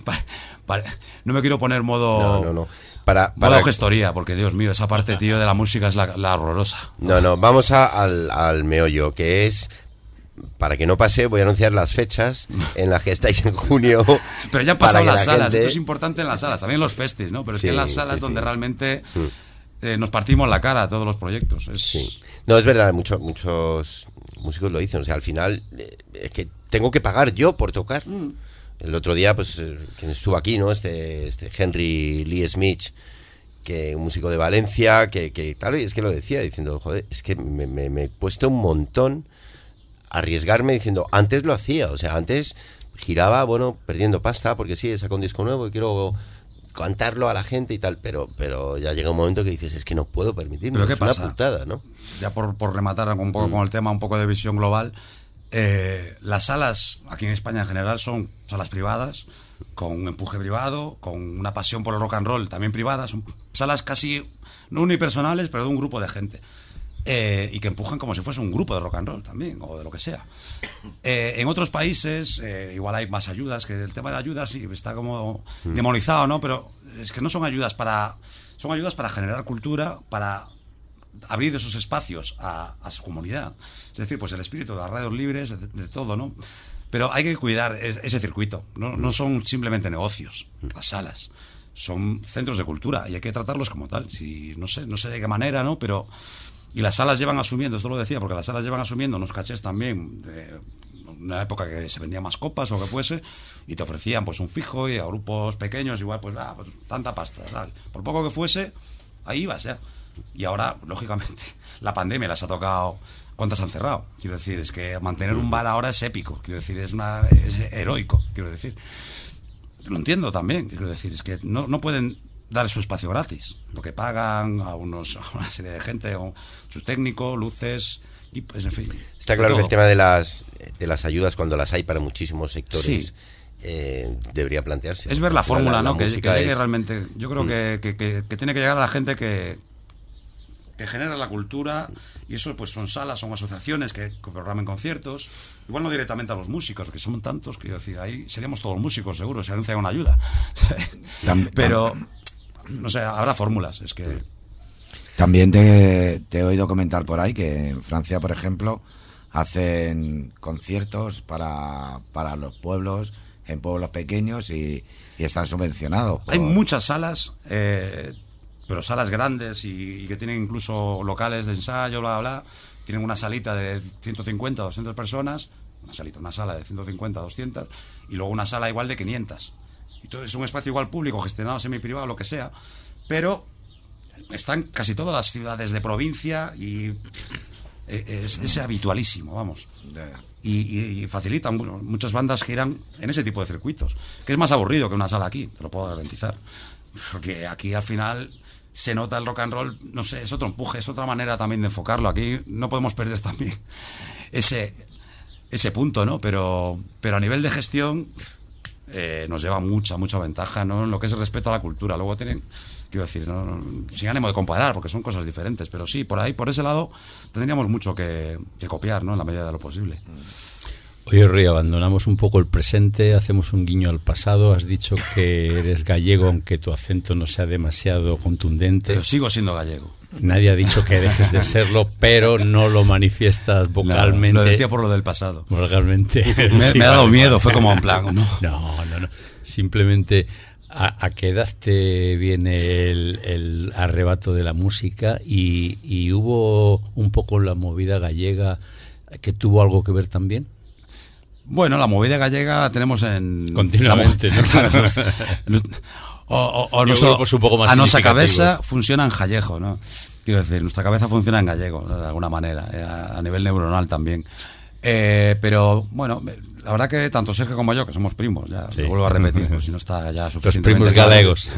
no me quiero poner modo...
No.
Modo gestoría, porque Dios mío, esa parte, tío, de la música es la horrorosa.
No, vamos al meollo, que es... Para que no pase, voy a anunciar las fechas en las que estáis en junio.
Pero ya han pasado las salas, esto es importante en las salas, también los festis, ¿no? Pero es que en las salas donde realmente nos partimos la cara a todos los proyectos.
Sí. No, es verdad, muchos músicos lo dicen. O sea, al final es que tengo que pagar yo por tocar. El otro día, pues, quien estuvo aquí, ¿no? Este Henry Lee Smith, que un músico de Valencia, que claro, y es que lo decía, diciendo, joder, es que me he puesto un montón arriesgarme diciendo, antes lo hacía, o sea, antes giraba, bueno, perdiendo pasta, porque sí, he sacado un disco nuevo y quiero cantarlo a la gente y tal, pero ya llega un momento que dices, es que no puedo permitirme.
¿Pero qué
pasa?
Una
putada, ¿no?
Ya por rematar un poco con el tema, un poco de visión global, las salas aquí en España en general son salas privadas, con un empuje privado, con una pasión por el rock and roll también privada, son salas casi no unipersonales, pero de un grupo de gente. Y que empujan como si fuese un grupo de rock and roll también, o de lo que sea. En otros países igual hay más ayudas, que el tema de ayudas sí está como demonizado, ¿no? Pero es que no son ayudas son ayudas para generar cultura, para abrir esos espacios a su comunidad. Es decir, pues el espíritu de las radios libres, de todo, ¿no? Pero hay que cuidar ese circuito. No son simplemente negocios, las salas. Son centros de cultura y hay que tratarlos como tal. No sé de qué manera, ¿no? Pero... Y las salas llevan asumiendo, esto lo decía, porque las salas llevan asumiendo unos cachés también, de una época que se vendían más copas o lo que fuese, y te ofrecían pues un fijo, y a grupos pequeños igual pues tanta pasta, tal. Por poco que fuese, ahí ibas ya. Y ahora, lógicamente, la pandemia las ha tocado. ¿Cuántas han cerrado? Quiero decir, es que mantener un bar ahora es épico, quiero decir, es heroico, quiero decir. Lo entiendo también, quiero decir, es que no pueden dar su espacio gratis, porque pagan a una serie de gente, su técnico, luces, y pues en fin.
Está claro que el tema de las ayudas, cuando las hay para muchísimos sectores, debería plantearse.
Es ver la fórmula, ¿no? Que llegue realmente. Yo creo que tiene que llegar a la gente que genera la cultura, y eso pues son salas, son asociaciones que programen conciertos, igual no directamente a los músicos, porque son tantos, quiero decir, ahí seríamos todos músicos seguro si anuncian una ayuda. Pero no sé, habrá fórmulas, es que...
También te he oído comentar por ahí que en Francia, por ejemplo, hacen conciertos para los pueblos, en pueblos pequeños, y están subvencionados.
Hay muchas salas, pero salas grandes y que tienen incluso locales de ensayo, bla, bla, bla. Tienen una salita de 150 o 200 personas, una sala de 150 o 200, y luego una sala igual de 500. Y todo es un espacio igual público, gestionado semi-privado, lo que sea, pero están casi todas las ciudades de provincia y es habitualísimo, vamos. Y facilitan, muchas bandas giran en ese tipo de circuitos, que es más aburrido que una sala aquí, te lo puedo garantizar. Porque aquí al final se nota el rock and roll, no sé, es otro empuje, es otra manera también de enfocarlo. Aquí no podemos perder también ese punto, ¿no? Pero a nivel de gestión... nos lleva mucha ventaja, ¿no? En lo que es el respeto a la cultura. Luego tienen, quiero decir, sin ánimo de comparar, porque son cosas diferentes, pero sí, por ese lado tendríamos mucho que copiar, ¿no? En la medida de lo posible.
Oye, Rui, abandonamos un poco el presente, hacemos un guiño al pasado. Has dicho que eres gallego, aunque tu acento no sea demasiado contundente.
Pero sigo siendo gallego.
Nadie ha dicho que dejes de serlo, pero no lo manifiestas vocalmente.
No, lo decía por lo del pasado.
Vocalmente.
Me ha dado miedo, fue como en plan, ¿no?
No. Simplemente, ¿a qué edad te viene el arrebato de la música? Y hubo un poco la movida gallega que tuvo algo que ver también.
Bueno, la movida gallega la tenemos
continuamente, ¿no?
Claro. A nuestra cabeza funciona en jallejo, ¿no? Quiero decir, nuestra cabeza funciona en gallego, ¿no? De alguna manera, a nivel neuronal también. Pero bueno, la verdad que tanto Sergio como yo, que somos primos, ya lo vuelvo a repetir, pues si no está ya suficientemente.
Los primos galegos.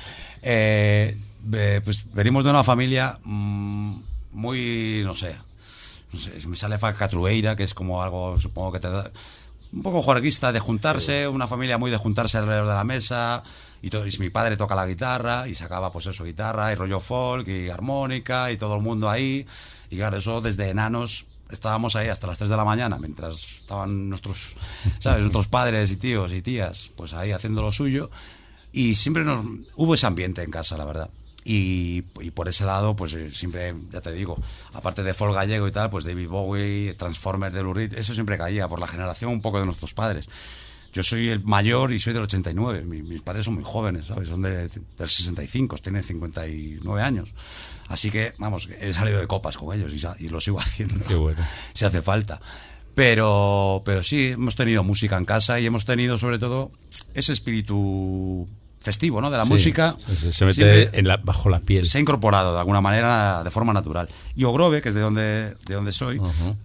Pues venimos de una familia muy, no sé, me sale Facatrueira, que es como algo, supongo que te da un poco juerguista, de juntarse, una familia muy de juntarse alrededor de la mesa, y mi padre toca la guitarra, y sacaba pues eso, guitarra, y rollo folk, y armónica, y todo el mundo ahí, y claro, eso desde enanos, estábamos ahí hasta las 3 de la mañana, mientras estaban nuestros padres y tíos y tías, pues ahí haciendo lo suyo, y siempre hubo ese ambiente en casa, la verdad. Y por ese lado, pues siempre, ya te digo, aparte de folk gallego y tal, pues David Bowie, Transformers de Lou Reed, eso siempre caía por la generación un poco de nuestros padres. yo soy el mayor y soy del 89. Mis padres son muy jóvenes, ¿sabes? Son del 65, tienen 59 años. Así que, vamos, he salido de copas con ellos y lo sigo haciendo.
Qué bueno.
Si hace falta. Pero sí, hemos tenido música en casa y hemos tenido sobre todo ese espíritu festivo, ¿no? De la música.
Se mete bajo la piel.
Se ha incorporado de alguna manera, de forma natural. Y Ogrove, que es de donde soy,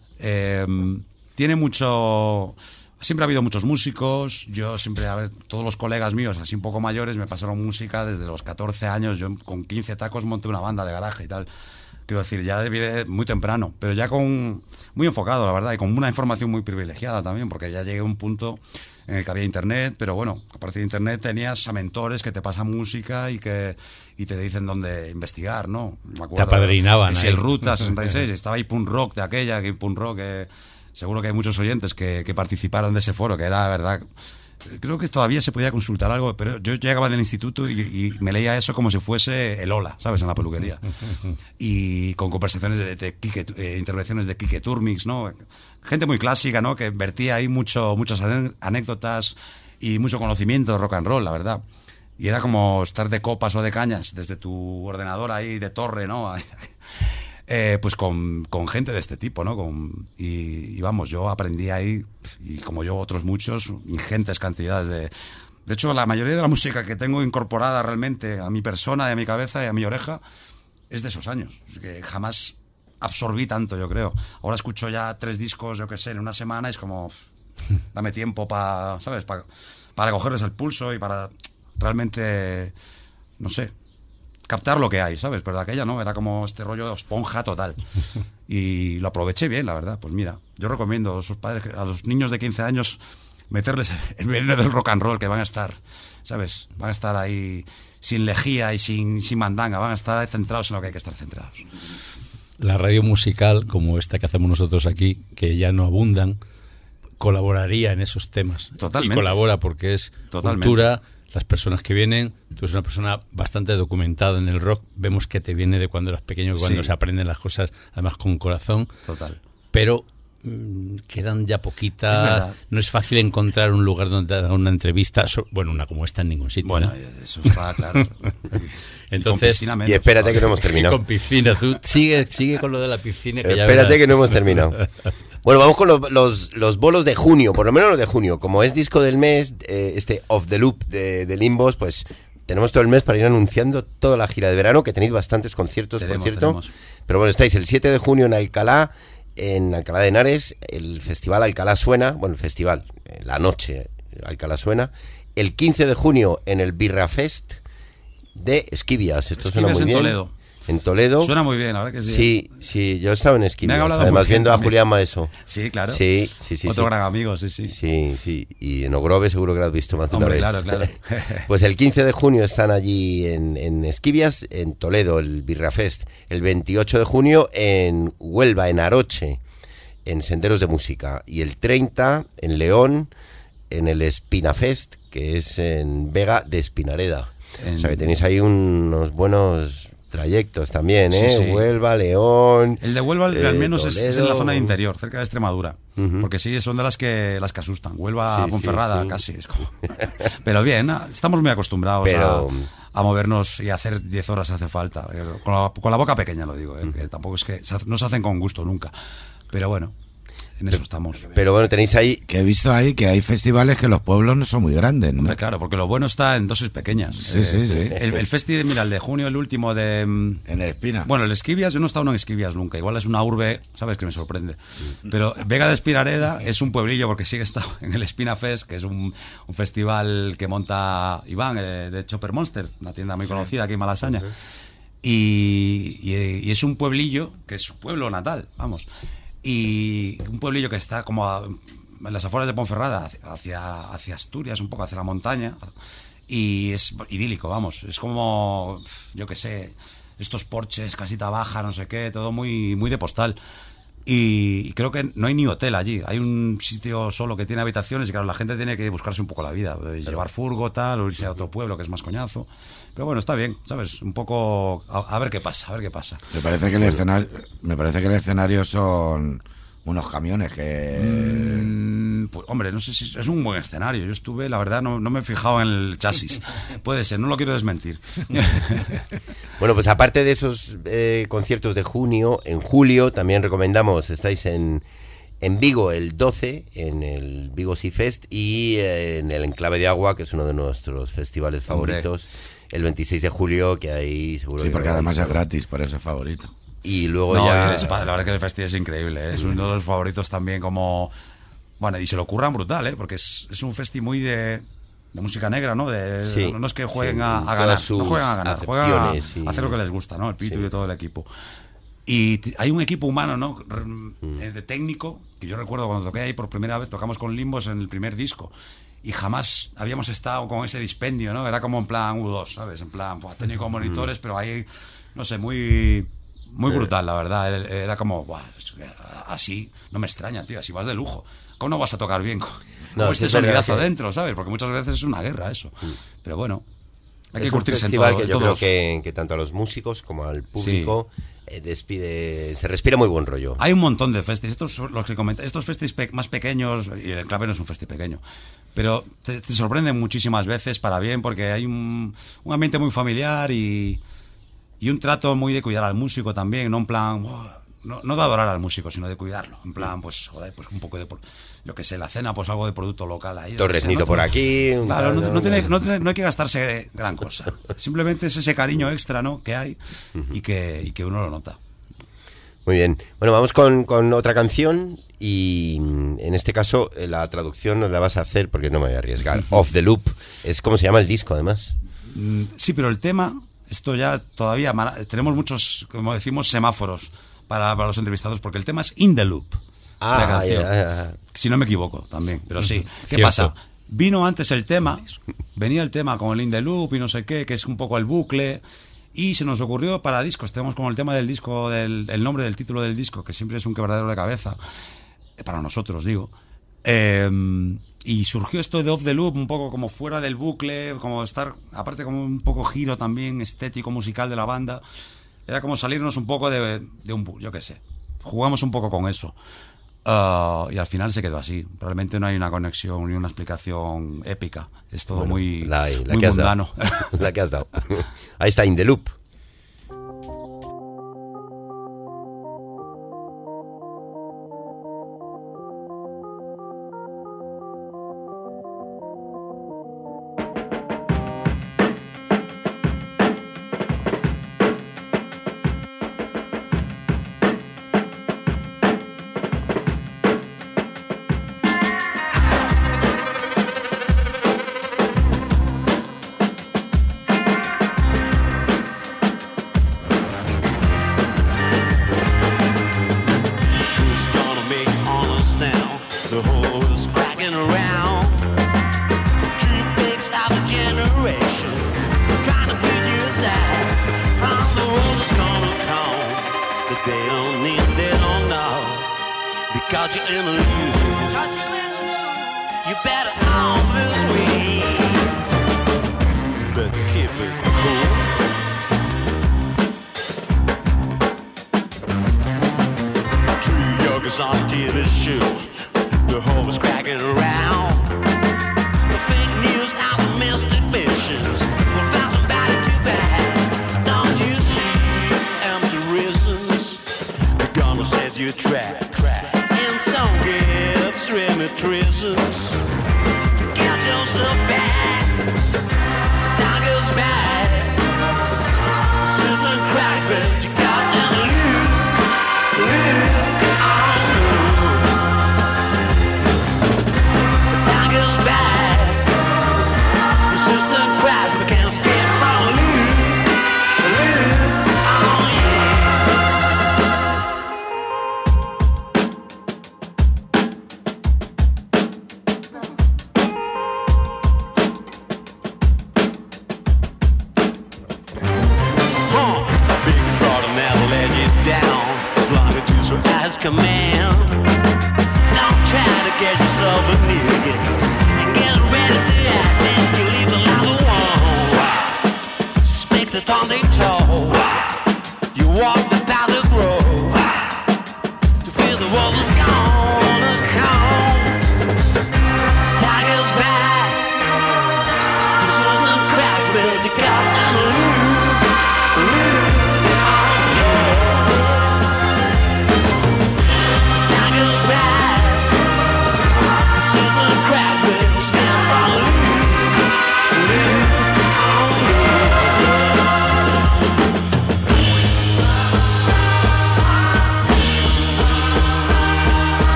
tiene mucho... Siempre ha habido muchos músicos. Yo siempre, todos los colegas míos, así un poco mayores, me pasaron música desde los 14 años. Yo con 15 tacos monté una banda de garaje y tal. Quiero decir, ya muy temprano, pero ya muy enfocado, la verdad, y con una información muy privilegiada también, porque ya llegué a un punto en el que había internet, pero bueno, a partir de internet tenías a mentores que te pasan música y te dicen dónde investigar, ¿no? Me acuerdo,
te apadrinaban.
Si el Ruta 66, estaba ahí Punk Rock de aquella, que Punk Rock, seguro que hay muchos oyentes que participaron de ese foro, que era, verdad... Creo que todavía se podía consultar algo, pero yo llegaba del instituto y me leía eso como si fuese el Ola, ¿sabes? En la peluquería. Y con conversaciones intervenciones de Quique Turmix, ¿no? Gente muy clásica, ¿no? Que vertía ahí muchas anécdotas y mucho conocimiento de rock and roll, la verdad. Y era como estar de copas o de cañas desde tu ordenador ahí de torre, ¿no? Pues con gente de este tipo, ¿no? Y vamos, yo aprendí ahí, y como yo otros muchos, ingentes cantidades de hecho, la mayoría de la música que tengo incorporada realmente a mi persona y a mi cabeza y a mi oreja es de esos años. Que jamás absorbí tanto, yo creo. Ahora escucho ya 3 discos, yo qué sé, en una semana, y es como, dame tiempo para, ¿sabes? Para cogerles el pulso y para realmente, no sé, captar lo que hay, ¿sabes? Pero de aquella no, era como este rollo de esponja total. Y lo aproveché bien, la verdad. Pues mira, yo recomiendo a sus padres, a los niños de 15 años, meterles el veneno del rock and roll, que van a estar, ¿sabes? Van a estar ahí sin lejía y sin mandanga, van a estar ahí centrados en lo que hay que estar centrados.
La radio musical, como esta que hacemos nosotros aquí, que ya no abundan, colaboraría en esos temas.
Totalmente.
Y colabora porque es cultura. Las personas que vienen, tú eres una persona bastante documentada en el rock, vemos que te viene de cuando eras pequeño, cuando se aprenden las cosas, además con corazón.
Total.
Pero quedan ya poquitas, no es fácil encontrar un lugar donde hagan una entrevista, bueno, una como esta en ningún sitio.
Bueno, eso está claro.
Entonces,
y espérate que no hemos terminado.
Con piscina, tú sigue con lo de la piscina. Que
espérate que no hemos terminado. Bueno, vamos con los bolos de junio, por lo menos los de junio. Como es disco del mes, este Off the Loop de Limbos, pues tenemos todo el mes para ir anunciando toda la gira de verano, que tenéis bastantes conciertos, por cierto. Pero bueno, estáis el 7 de junio en Alcalá de Henares, el festival Alcalá Suena, bueno, el festival, la noche Alcalá Suena. El 15 de junio en el Birra Fest de Esquivias. Esto suena muy bien.
Toledo.
En Toledo.
Suena muy bien, la verdad que sí.
Sí, yo he estado en Esquivias. Además, viendo a Julián Maeso.
Sí, claro.
Sí.
Otro gran amigo, sí.
Sí. Y en Ogrove seguro que lo has visto más de una vez.
Claro.
Pues el 15 de junio están allí en Esquivias, en Toledo, el Birra Fest. El 28 de junio en Huelva, en Aroche, en Senderos de Música. Y el 30 en León, en el Espinafest, que es en Vega de Espinareda. O sea que tenéis ahí unos buenos trayectos también, ¿eh? Sí. Huelva, León.
El de Huelva al menos es en la zona de interior, cerca de Extremadura. Porque sí, son de las que asustan. Huelva a Ponferrada, casi. Es como... Pero bien, estamos muy acostumbrados a movernos y a hacer 10 horas si hace falta. Con la boca pequeña lo digo, que tampoco es que no se hacen con gusto nunca. Pero bueno, en eso estamos.
Pero bueno, tenéis ahí...
Que he visto ahí que hay festivales que los pueblos no son muy grandes, ¿no?
Hombre, claro, porque lo bueno está en dosis pequeñas.
Sí.
El festival, mira, el de junio, el último de...
En el Espina.
Bueno, el Esquivias, yo no he estado en Esquivias nunca. Igual es una urbe, ¿sabes? Que me sorprende. Pero Vega de Espinareda es un pueblillo, porque sí que he estado en el Espina Fest, que es un festival que monta Iván, de Chopper Monster, una tienda muy conocida aquí en Malasaña. Y es un pueblillo, que es su pueblo natal, vamos. Y un pueblillo que está como en las afueras de Ponferrada, hacia Asturias, un poco hacia la montaña, y es idílico, vamos, es como, yo qué sé, estos porches, casita baja, no sé qué, todo muy, muy de postal. Y creo que no hay ni hotel allí, hay un sitio solo que tiene habitaciones y claro, la gente tiene que buscarse un poco la vida, llevar furgo, tal, o irse a otro pueblo que es más coñazo. Pero bueno, está bien, ¿sabes? Un poco a ver qué pasa.
Me parece que el escenario son unos camiones que...
Pues, hombre, no sé si es un buen escenario. Yo estuve, la verdad, no me he fijado en el chasis. Puede ser, no lo quiero desmentir.
Bueno, pues aparte de esos conciertos de junio, en julio también recomendamos, estáis en Vigo el 12, en el Vigo Sea Fest, y en el Enclave de Agua, que es uno de nuestros festivales favoritos, el 26 de julio, que ahí seguro
sí,
que
porque además es gratis, por eso es favorito.
Y luego
la verdad que el festival es increíble, ¿eh? Es uno de los favoritos también como... Bueno, y se lo curran brutal, porque es un festi muy de música negra, ¿no?
Sí,
no es que jueguen a ganar, no juegan a ganar, juegan a hacer lo que les gusta, ¿no? El Pitu y todo el equipo. Y hay un equipo humano, ¿no? De técnico, que yo recuerdo cuando toqué ahí por primera vez, tocamos con Limbos en el primer disco, y jamás habíamos estado con ese dispendio, ¿no? Era como en plan U2, ¿sabes? En plan, técnico monitores, pero ahí, no sé, muy brutal, la verdad. Era como, así, no me extraña, tío, así vas de lujo. ¿Cómo no vas a tocar bien con este sonidazo adentro, ¿sabes? Porque muchas veces es una guerra eso. Pero bueno, hay que curtirse en todo.
Que yo creo que tanto a los músicos como al público se respira muy buen rollo.
Hay un montón de festis, estos festis más pequeños, y el Clave no es un festi pequeño, pero te sorprenden muchísimas veces para bien, porque hay un ambiente muy familiar y un trato muy de cuidar al músico también, no en plan... No de adorar al músico, sino de cuidarlo. En plan, pues, joder, pues un poco de... Yo que sé, la cena, pues algo de producto local ahí.
Torresnito por aquí.
Claro, no hay que gastarse gran cosa. Simplemente es ese cariño extra, ¿no?, que hay y que uno lo nota.
Muy bien. Bueno, vamos con otra canción y en este caso la traducción nos la vas a hacer porque no me voy a arriesgar. Off the Loop. Es como se llama el disco, además.
Sí, pero el tema, esto ya todavía... Tenemos muchos, como decimos, semáforos para los entrevistados, porque el tema es In the Loop. La canción. Si no me equivoco también, pero sí. ¿Qué pasa? Vino antes el tema, venía el tema con el In the Loop y no sé qué, que es un poco el bucle, y se nos ocurrió para discos, tenemos como el tema del disco, el nombre del título del disco, que siempre es un quebradero de cabeza, para nosotros digo, y surgió esto de Off the Loop, un poco como fuera del bucle, como estar, aparte como un poco giro también estético, musical de la banda. Era como salirnos un poco de un... Yo qué sé. Jugamos un poco con eso. Y al final se quedó así. Realmente no hay una conexión ni una explicación épica. Es todo muy mundano.
La que has dado. Ahí está, In the Loop.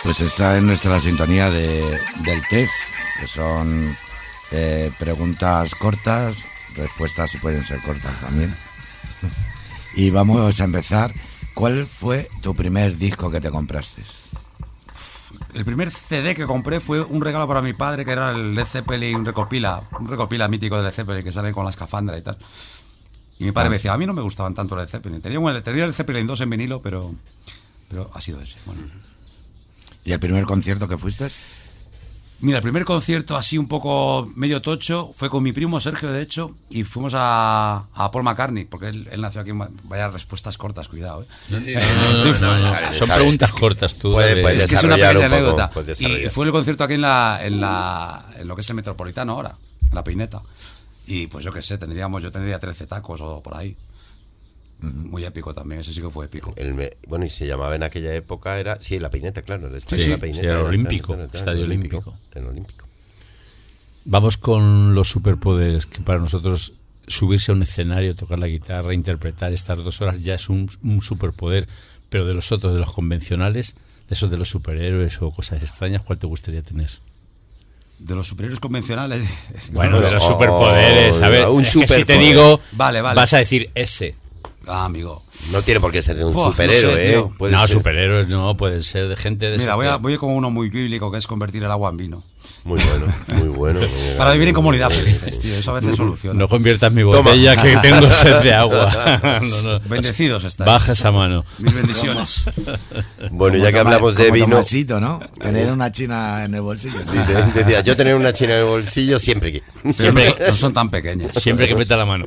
Pues está en nuestra sintonía del test, que son preguntas cortas, respuestas si pueden ser cortas también. Y vamos a empezar. ¿Cuál fue tu primer disco que te compraste?
El primer CD que compré fue un regalo para mi padre, que era el Led Zeppelin, un recopila mítico de Led Zeppelin, que sale con la escafandra y tal. Y mi padre me decía, a mí no me gustaban tanto Led Zeppelin. Tenía el Zeppelin 2 en vinilo, pero ha sido ese. Bueno.
¿Y el primer concierto que fuiste?
Mira, el primer concierto así un poco medio tocho fue con mi primo Sergio, de hecho, y fuimos a Paul McCartney, porque él nació aquí. Vaya respuestas cortas, cuidado.
Son preguntas cortas, tú.
Es que es una pequeña anécdota. Y fue el concierto aquí en lo que es el Metropolitano ahora, en la Peineta. Y pues yo qué sé, yo tendría 13 tacos o por ahí. Muy épico también, ese sí que fue épico.
Bueno, y se llamaba en aquella época, la Peineta, claro. El
estadio
de la Peineta,
era olímpico, estadio olímpico. Vamos con los superpoderes, que para nosotros subirse a un escenario, tocar la guitarra, interpretar, estar 2 horas ya es un superpoder, pero de los otros, de los convencionales, de esos de los superhéroes o cosas extrañas, ¿cuál te gustaría tener?
De los superhéroes convencionales.
Bueno, de los superpoderes, a ver, si te digo,
vale.
Vas a decir ese.
Ah, amigo.
No tiene por qué ser de un superhéroe,
no, superhéroes no, pueden ser de gente de...
Mira, voy con uno muy bíblico, que es convertir el agua en vino.
Muy bueno.
Para vivir en comunidad felices, tío, eso a veces soluciona.
No conviertas mi botella, que tengo sed de agua. No.
Bendecidos estáis.
Baja esa mano.
Mis bendiciones.
Bueno, ya que hablamos de vino...
Tomasito, ¿no? Tener una china en el bolsillo.
Sí, decía, yo tener una china en el bolsillo siempre que...
No son tan pequeñas.
Siempre que meta la mano.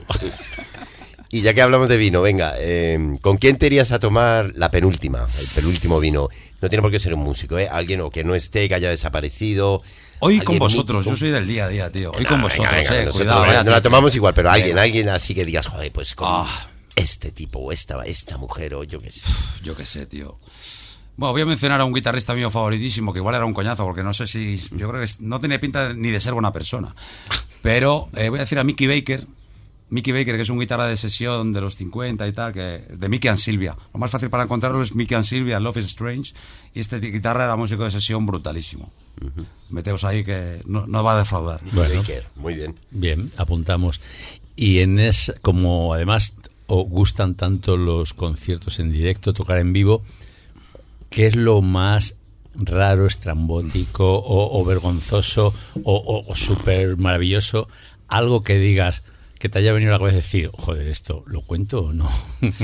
Y ya que hablamos de vino, venga, ¿con quién te irías a tomar el penúltimo vino? No tiene por qué ser un músico, alguien o que no esté, que haya desaparecido.
Hoy con vosotros, yo soy del día a día, tío. Hoy con vosotros, cuidado.
No la tomamos igual, pero alguien así que digas, joder, pues con este tipo o esta mujer o yo qué sé.
Yo qué sé, tío. Bueno, voy a mencionar a un guitarrista mío favoritísimo, que igual era un coñazo, porque no sé si... Yo creo que no tiene pinta ni de ser buena persona. Pero voy a decir a Mickey Baker, que es un guitarra de sesión de los 50 y tal, de Mickey and Sylvia. Lo más fácil para encontrarlo es Mickey and Sylvia, Love is Strange, y este guitarra era músico de sesión brutalísimo. Meteos ahí que no va a defraudar.
Bueno,
Baker, muy bien.
Bien, apuntamos. Y como además os gustan tanto los conciertos en directo, tocar en vivo, ¿qué es lo más raro, estrambótico o vergonzoso o súper maravilloso? Algo que digas, que te haya venido a la cabeza decir, joder, ¿esto lo cuento o no?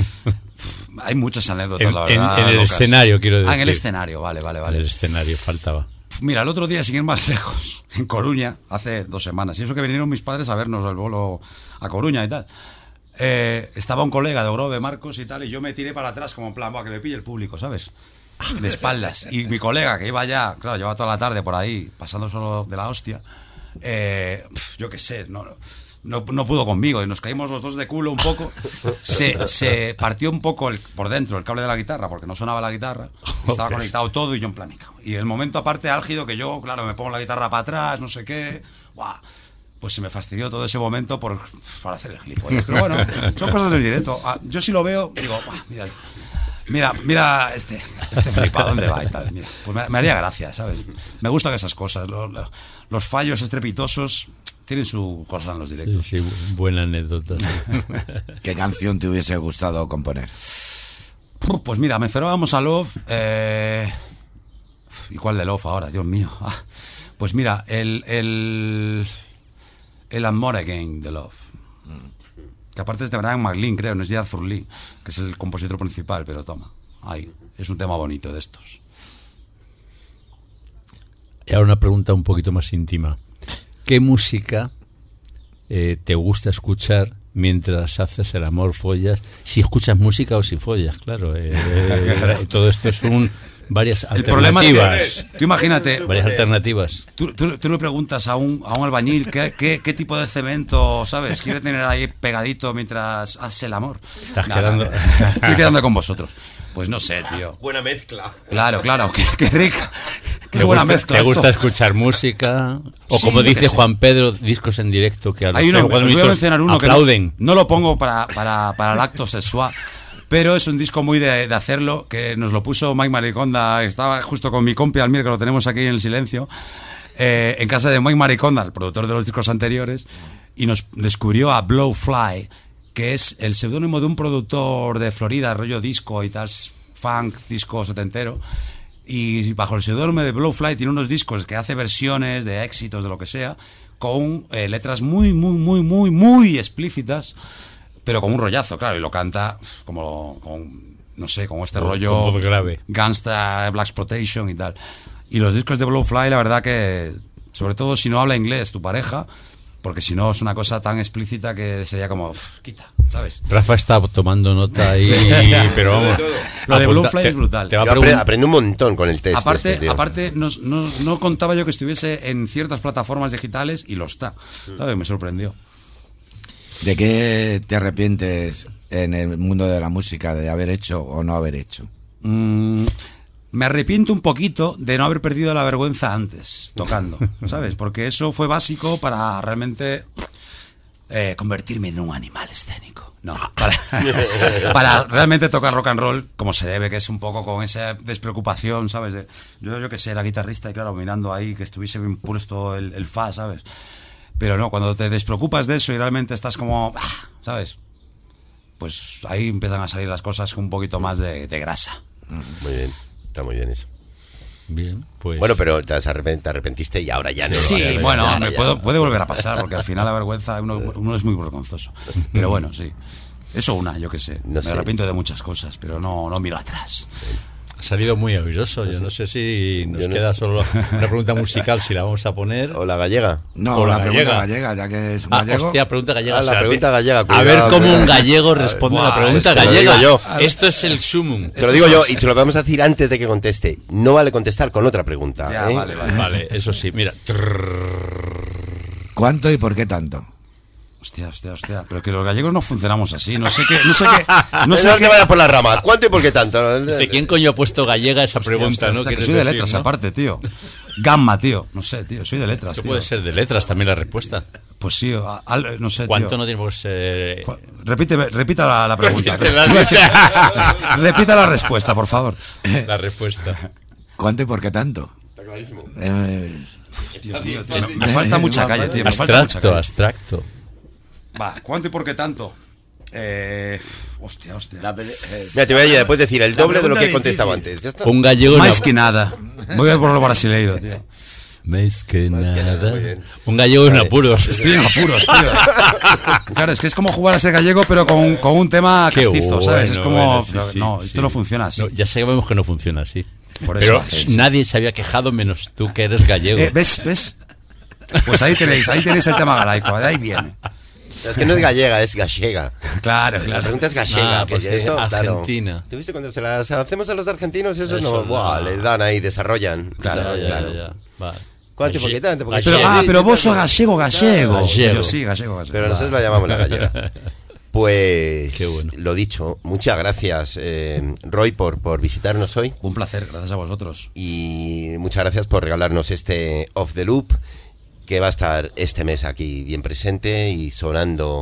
Hay muchas anécdotas, la verdad.
En el escenario, quiero decir.
En el escenario, vale.
En el escenario, faltaba.
Mira, el otro día, sin ir más lejos, en Coruña, hace 2 semanas, y eso que vinieron mis padres a vernos al bolo a Coruña y tal. Estaba un colega de Grove, Marcos y tal, y yo me tiré para atrás como en plan, que me pille el público, ¿sabes? De espaldas. Y mi colega, que iba ya, claro, llevaba toda la tarde por ahí, pasando solo de la hostia, yo qué sé, no pudo conmigo y nos caímos los dos de culo un poco. Se partió un poco por dentro el cable de la guitarra porque no sonaba la guitarra, estaba conectado todo y yo en plan, y el momento aparte álgido que yo, claro, me pongo la guitarra para atrás, no sé qué, pues se me fastidió todo ese momento por hacer el gilipollas. Pero bueno, son cosas del directo. Yo si lo veo, digo, mira este flipado, ¿dónde va? Y tal. Mira, pues me haría gracia, ¿sabes? Me gustan esas cosas, los fallos estrepitosos tienen su cosa en los directos.
Sí, buena anécdota.
¿Qué canción te hubiese gustado componer?
Pues mira, mencionábamos a Love. ¿Y cuál de Love ahora? Dios mío. Pues mira, el And More Again de Love. Que aparte es de Brian McLean, creo, no es de Arthur Lee, que es el compositor principal, pero toma, ahí, es un tema bonito de estos.
Y ahora una pregunta un poquito más íntima. ¿Qué música te gusta escuchar mientras haces el amor, follas? Si escuchas música o si follas, claro. Todo esto es varias alternativas.
El problema es que, tú imagínate...
Varias alternativas.
Tú le preguntas a un albañil qué tipo de cemento, ¿sabes? Quiere tener ahí pegadito mientras haces el amor. Estoy quedando con vosotros. Pues no sé, tío.
Buena mezcla.
Claro, qué rica. Qué buena mezcla.
¿Te gusta escuchar música? O como dice Juan Pedro, discos en directo que a los
voy a mencionar uno
aplauden.
Que no lo pongo para el acto sexual, Pero es un disco muy de hacerlo, que nos lo puso Mike Mariconda, estaba justo con mi compi Almir, que lo tenemos aquí en el silencio, en casa de Mike Mariconda, el productor de los discos anteriores, y nos descubrió a Blowfly, que es el seudónimo de un productor de Florida, rollo disco y tal, funk, disco setentero, y bajo el seudónimo de Blowfly tiene unos discos que hace versiones de éxitos, de lo que sea, con letras muy explícitas, pero con un rollazo, claro, y lo canta como no sé, como este rollo
con voz grave,
gangsta, blaxploitation y tal. Y los discos de Blowfly, la verdad que, sobre todo si no habla inglés tu pareja, porque si no es una cosa tan explícita que sería como, quita, ¿sabes?
Rafa está tomando nota ahí, pero vamos.
Lo de Blowfly es brutal.
Aprendo un montón con el test.
Aparte no contaba yo que estuviese en ciertas plataformas digitales y lo está, ¿sabes? Me sorprendió.
¿De qué te arrepientes en el mundo de la música, de haber hecho o no haber hecho?
Me arrepiento un poquito de no haber perdido la vergüenza antes, tocando, ¿sabes? Porque eso fue básico para realmente convertirme en un animal escénico. No, para realmente tocar rock and roll como se debe, que es un poco con esa despreocupación, ¿sabes? Yo que sé, era guitarrista y claro, mirando ahí que estuviese bien puesto el fa, ¿sabes? Pero no, cuando te despreocupas de eso y realmente estás como, ¿sabes? Pues ahí empiezan a salir las cosas con un poquito más de grasa.
Muy bien, está muy bien eso.
Bien, pues...
Bueno, pero te arrepentiste y ahora ya no.
Sí, bueno, puede volver a pasar, porque al final la vergüenza, uno es muy vergonzoso. Pero bueno, sí. Eso yo qué sé. Me arrepiento de muchas cosas, pero no miro atrás.
Ha salido muy airoso. Yo no sé si nos queda solo una pregunta musical, si la vamos a poner.
¿O la gallega?
No, la pregunta gallega, ya que es un gallego.
Hostia, pregunta gallega.
La pregunta gallega.
A ver cómo un gallego responde a la pregunta gallega. Esto es el sumum.
Te lo digo yo y te lo vamos a decir antes de que conteste. No vale contestar con otra pregunta.
Ya,
vale, eso sí. Mira.
¿Cuánto y por qué tanto?
Hostia, pero que los gallegos no funcionamos así, no sé qué
te vayas por la rama. ¿Cuánto y por qué tanto?
¿De quién coño ha puesto gallega esa pregunta? ¿No?
Que soy de letras, ¿no? Aparte, tío. Gamma, tío. No sé, tío, soy de letras, tío.
Puede ser de letras también la respuesta.
Pues sí, no sé,
¿Cuánto
tío.
no tiene por ser?
Repita la pregunta. Repita la respuesta, por favor.
La respuesta.
¿Cuánto y por qué tanto?
Está clarísimo.
Tío, me falta mucha calle, tío.
Abstracto.
Va, ¿cuánto y por qué tanto? Hostia.
Mira, te voy a después decir el doble de lo que he contestado antes. ¿Ya está?
Un gallego.
Más que nada. Voy a por lo brasileiro, tío.
Más que nada. Un gallego en apuros.
Estoy en apuros, tío. Claro, es que es como jugar a ser gallego, pero con un tema castizo, ¿sabes? Es como. Esto no funciona así.
Ya sabemos que no funciona así.
Por eso
pero nadie se había quejado menos tú, que eres gallego.
¿Ves? Pues ahí tenéis el tema galaico, de ahí viene.
Es que no es gallega, es gallega.
Claro.
La pregunta es gallega, porque esto,
Argentina.
Claro, ¿te viste cuando se las hacemos a los argentinos? Eso no, les dan ahí, desarrollan.
Claro. Vale.
¿Cuánto y por qué tanto?
Pero vos sos gallego. Yo sí, gallego.
Pero nosotros la llamamos la gallega. Pues, bueno. Lo dicho, muchas gracias, Roy, por visitarnos hoy.
Un placer, gracias a vosotros.
Y muchas gracias por regalarnos este Off the Loop, que va a estar este mes aquí bien presente y sonando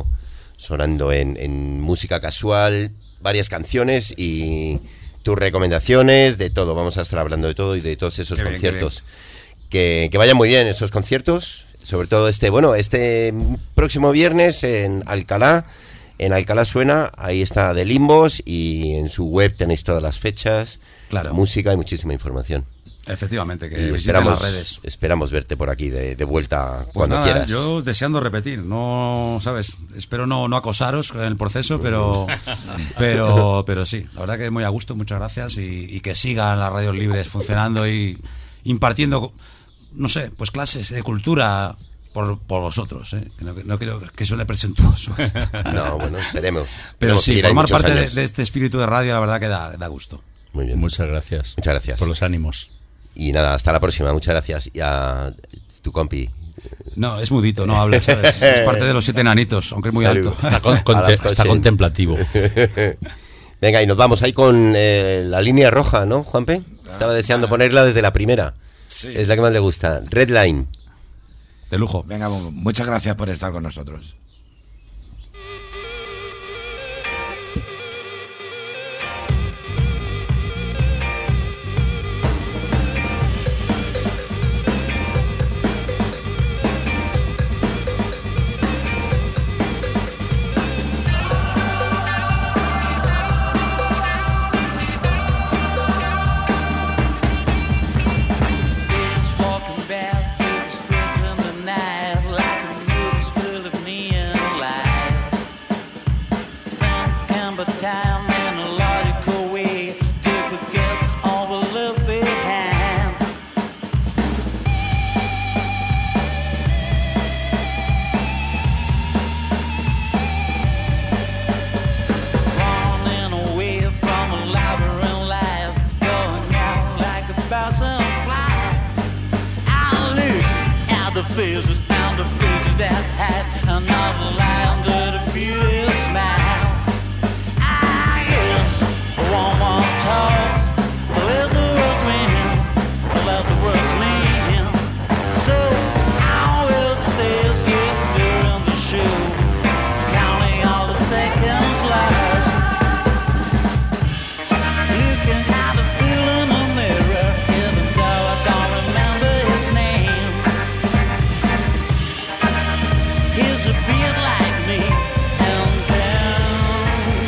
en música casual, varias canciones y tus recomendaciones, de todo. Vamos a estar hablando de todo y de todos esos conciertos. Que vayan muy bien esos conciertos, sobre todo este próximo viernes en Alcalá Suena, ahí está de Limbos y en su web tenéis todas las fechas, música y muchísima información.
Efectivamente, que visiten las redes.
Esperamos verte por aquí de vuelta
pues
cuando quieras.
Yo deseando repetir, no, ¿sabes? Espero no acosaros en el proceso, pero sí, la verdad que muy a gusto, muchas gracias y que sigan las radios libres funcionando y impartiendo, no sé, pues clases de cultura por vosotros, ¿eh? No quiero que suene presuntuoso.
No, bueno, esperemos.
Pero sí, formar parte de este espíritu de radio, la verdad que da gusto.
Muy bien.
Muchas gracias.
Muchas gracias.
Por los ánimos.
Y nada, hasta la próxima. Muchas gracias. Y a tu compi.
No, es mudito, no habla, ¿sabes? Es parte de los 7 enanitos, aunque es muy alto.
Está contemplativo.
Venga, y nos vamos ahí con la línea roja, ¿no, Juanpe? Estaba deseando ponerla desde la primera. Sí. Es la que más le gusta. Red Line.
De lujo.
Venga, muchas gracias por estar con nosotros.
that had another lie under the beauty smile. I guess one more talks, the less the words mean, the less the words mean. So I will stay asleep during the show, counting all the seconds lost. Looking how to feel in the mirror, even though I don't remember his name. He's a bit like me, and then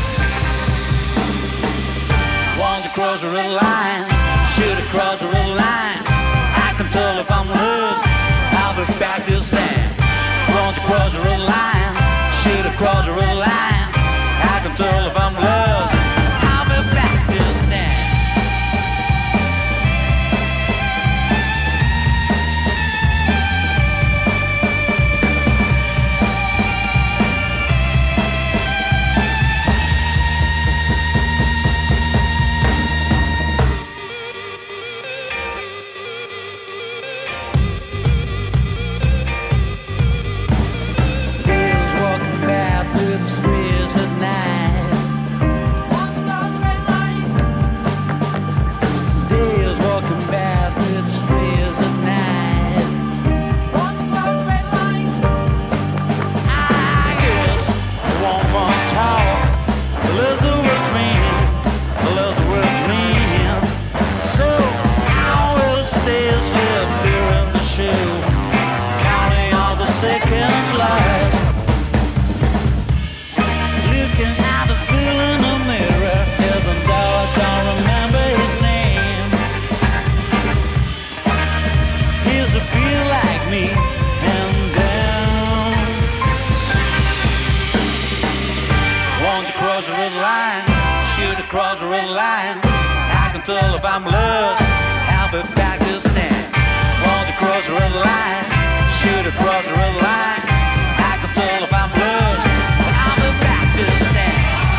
once you cross the red line, shoot across the red line. I can tell if I'm loose, I'll be back this time. Once you cross the red line, shoot across the red line. I can tell if I'm loose, I'll be back this time. Days walking back through the streets at night. Days walking back through the streets at night. I guess one more talk, the less the words mean, the less the words mean. So I will stay asleep during the show, counting all the seconds lost. Looking how to feel in the mirror, even though I don't remember his name. He's a bit like me, and then once you cross the red line, shoot across the red line. I can tell if I'm lost, I'll be back this time. Once you cross the red line, shoot across the red line. I can tell if I'm lost, I'll be back this time.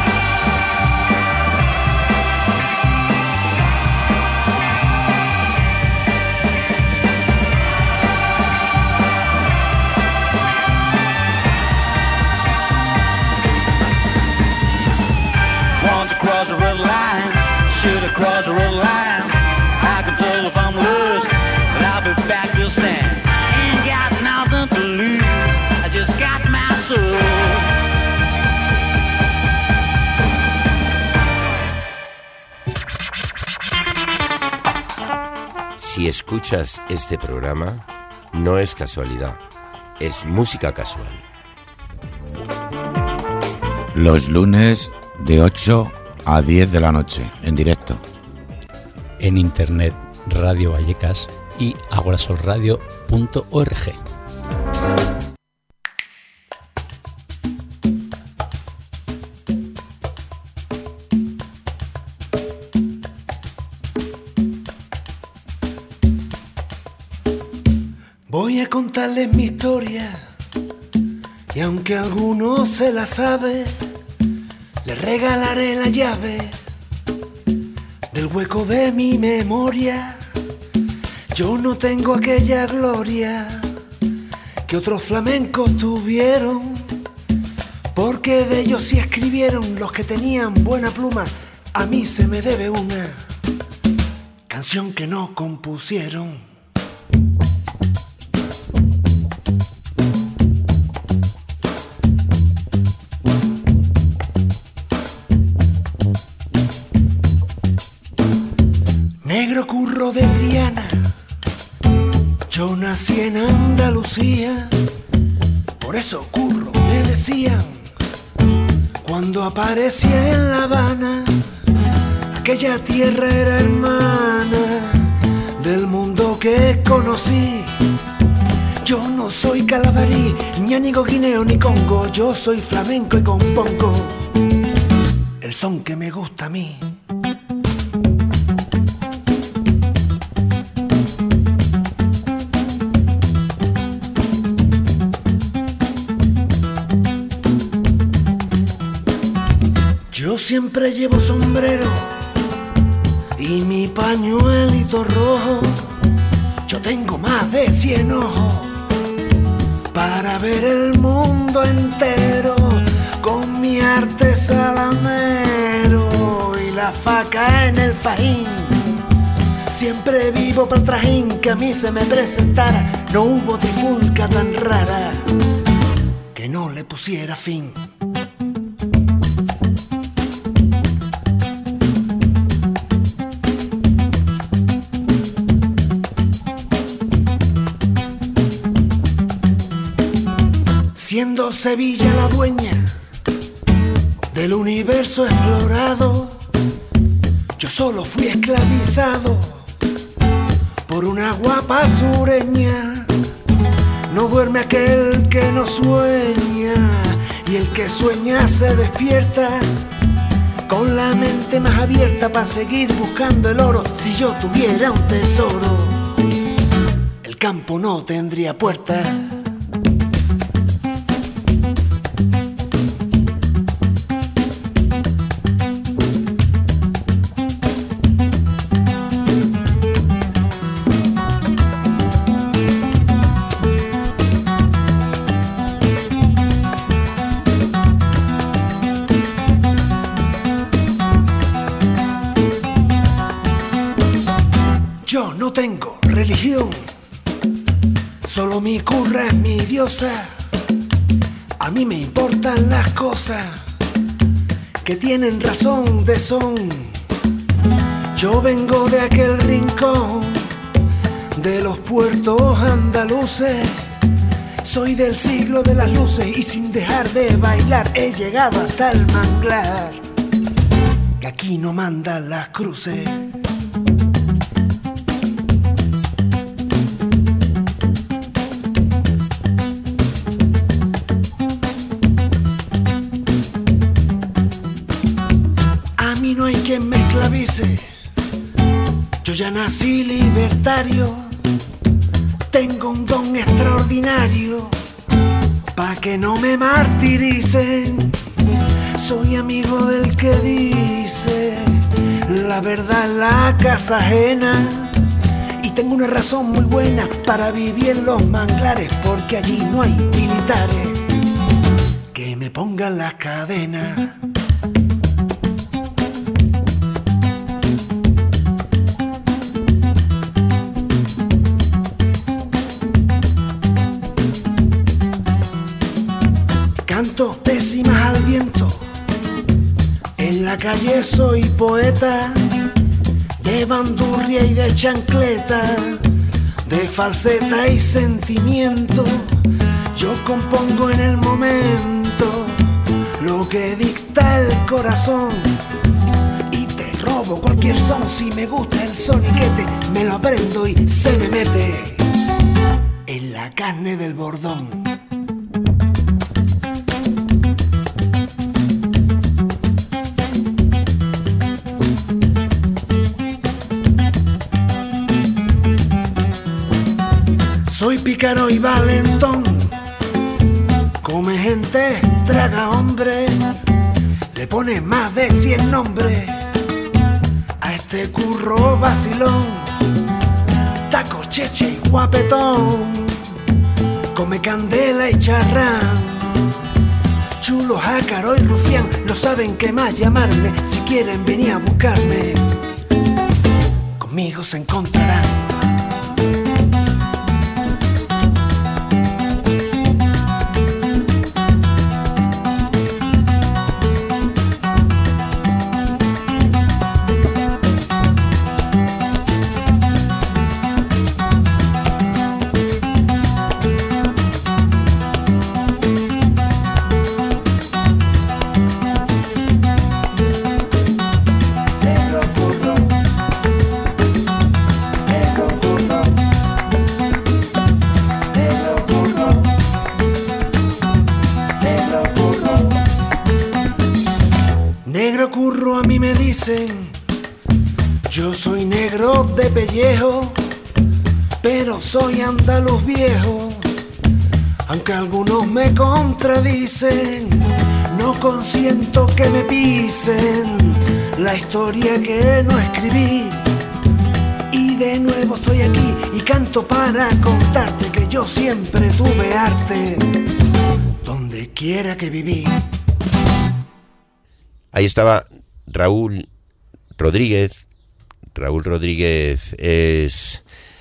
Once you cross the red line, shoot across the red line. I can tell if I'm lost, but I'll be back this time. Ain't got nothing to lose, I just got my soul.
Si escuchas este programa, no es casualidad, es música casual.
Los lunes de 8 a 10 de la noche, en directo.
En internet, Radio Vallecas y agorasolradio.org.
Voy a contarles mi historia y aunque alguno se la sabe, le regalaré la llave del hueco de mi memoria. Yo no tengo aquella gloria que otros flamencos tuvieron, porque de ellos sí escribieron los que tenían buena pluma. A mí se me debe una canción que no compusieron. Negro Curro de Triana, yo nací en Andalucía, por eso Curro me decían cuando aparecía en La Habana. Aquella tierra era hermana del mundo que conocí. Yo no soy calabarí, ñánigo, guineo ni congo, yo soy flamenco y compongo el son que me gusta a mí. Yo siempre llevo sombrero y mi pañuelito rojo. Yo tengo más de 100 ojos para ver el mundo entero con mi arte salamero y la faca en el fajín. Siempre vivo para el trajín que a mí se me presentara. No hubo trifulca tan rara que no le pusiera fin. Siendo Sevilla la dueña del universo explorado, yo solo fui esclavizado por una guapa sureña. No duerme aquel que no sueña, y el que sueña se despierta con la mente más abierta para seguir buscando el oro. Si yo tuviera un tesoro, el campo no tendría puerta. Yo no tengo religión, solo mi curra es mi diosa. A mí me importan las cosas que tienen razón de son. Yo vengo de aquel rincón de los puertos andaluces. Soy del siglo de las luces y sin dejar de bailar he llegado hasta el manglar, que aquí no mandan las cruces. No hay quien me esclavice, yo ya nací libertario, tengo un don extraordinario, pa' que no me martiricen, soy amigo del que dice la verdad en la casa ajena, y tengo una razón muy buena para vivir en los manglares, porque allí no hay militares que me pongan las cadenas. Canto décimas al viento, en la calle soy poeta, de bandurria y de chancleta, de falseta y sentimiento. Yo compongo en el momento lo que dicta el corazón, y te robo cualquier son. Si me gusta el soniquete, me lo aprendo y se me mete en la carne del bordón. Soy pícaro y valentón, come gente, traga hombre, le pone más de 100 nombres a este curro vacilón, taco, cheche y guapetón, come candela y charrán, chulo, jácaro y rufián, no saben qué más llamarme, si quieren venir a buscarme, conmigo se encontrarán. Negro curro a mí me dicen, yo soy negro de pellejo, pero soy andaluz viejo. Aunque algunos me contradicen, no consiento que me pisen la historia que no escribí. Y de nuevo estoy aquí y canto para contarte que yo siempre tuve arte quiera que viví.
Ahí estaba Raúl Rodríguez. Raúl Rodríguez es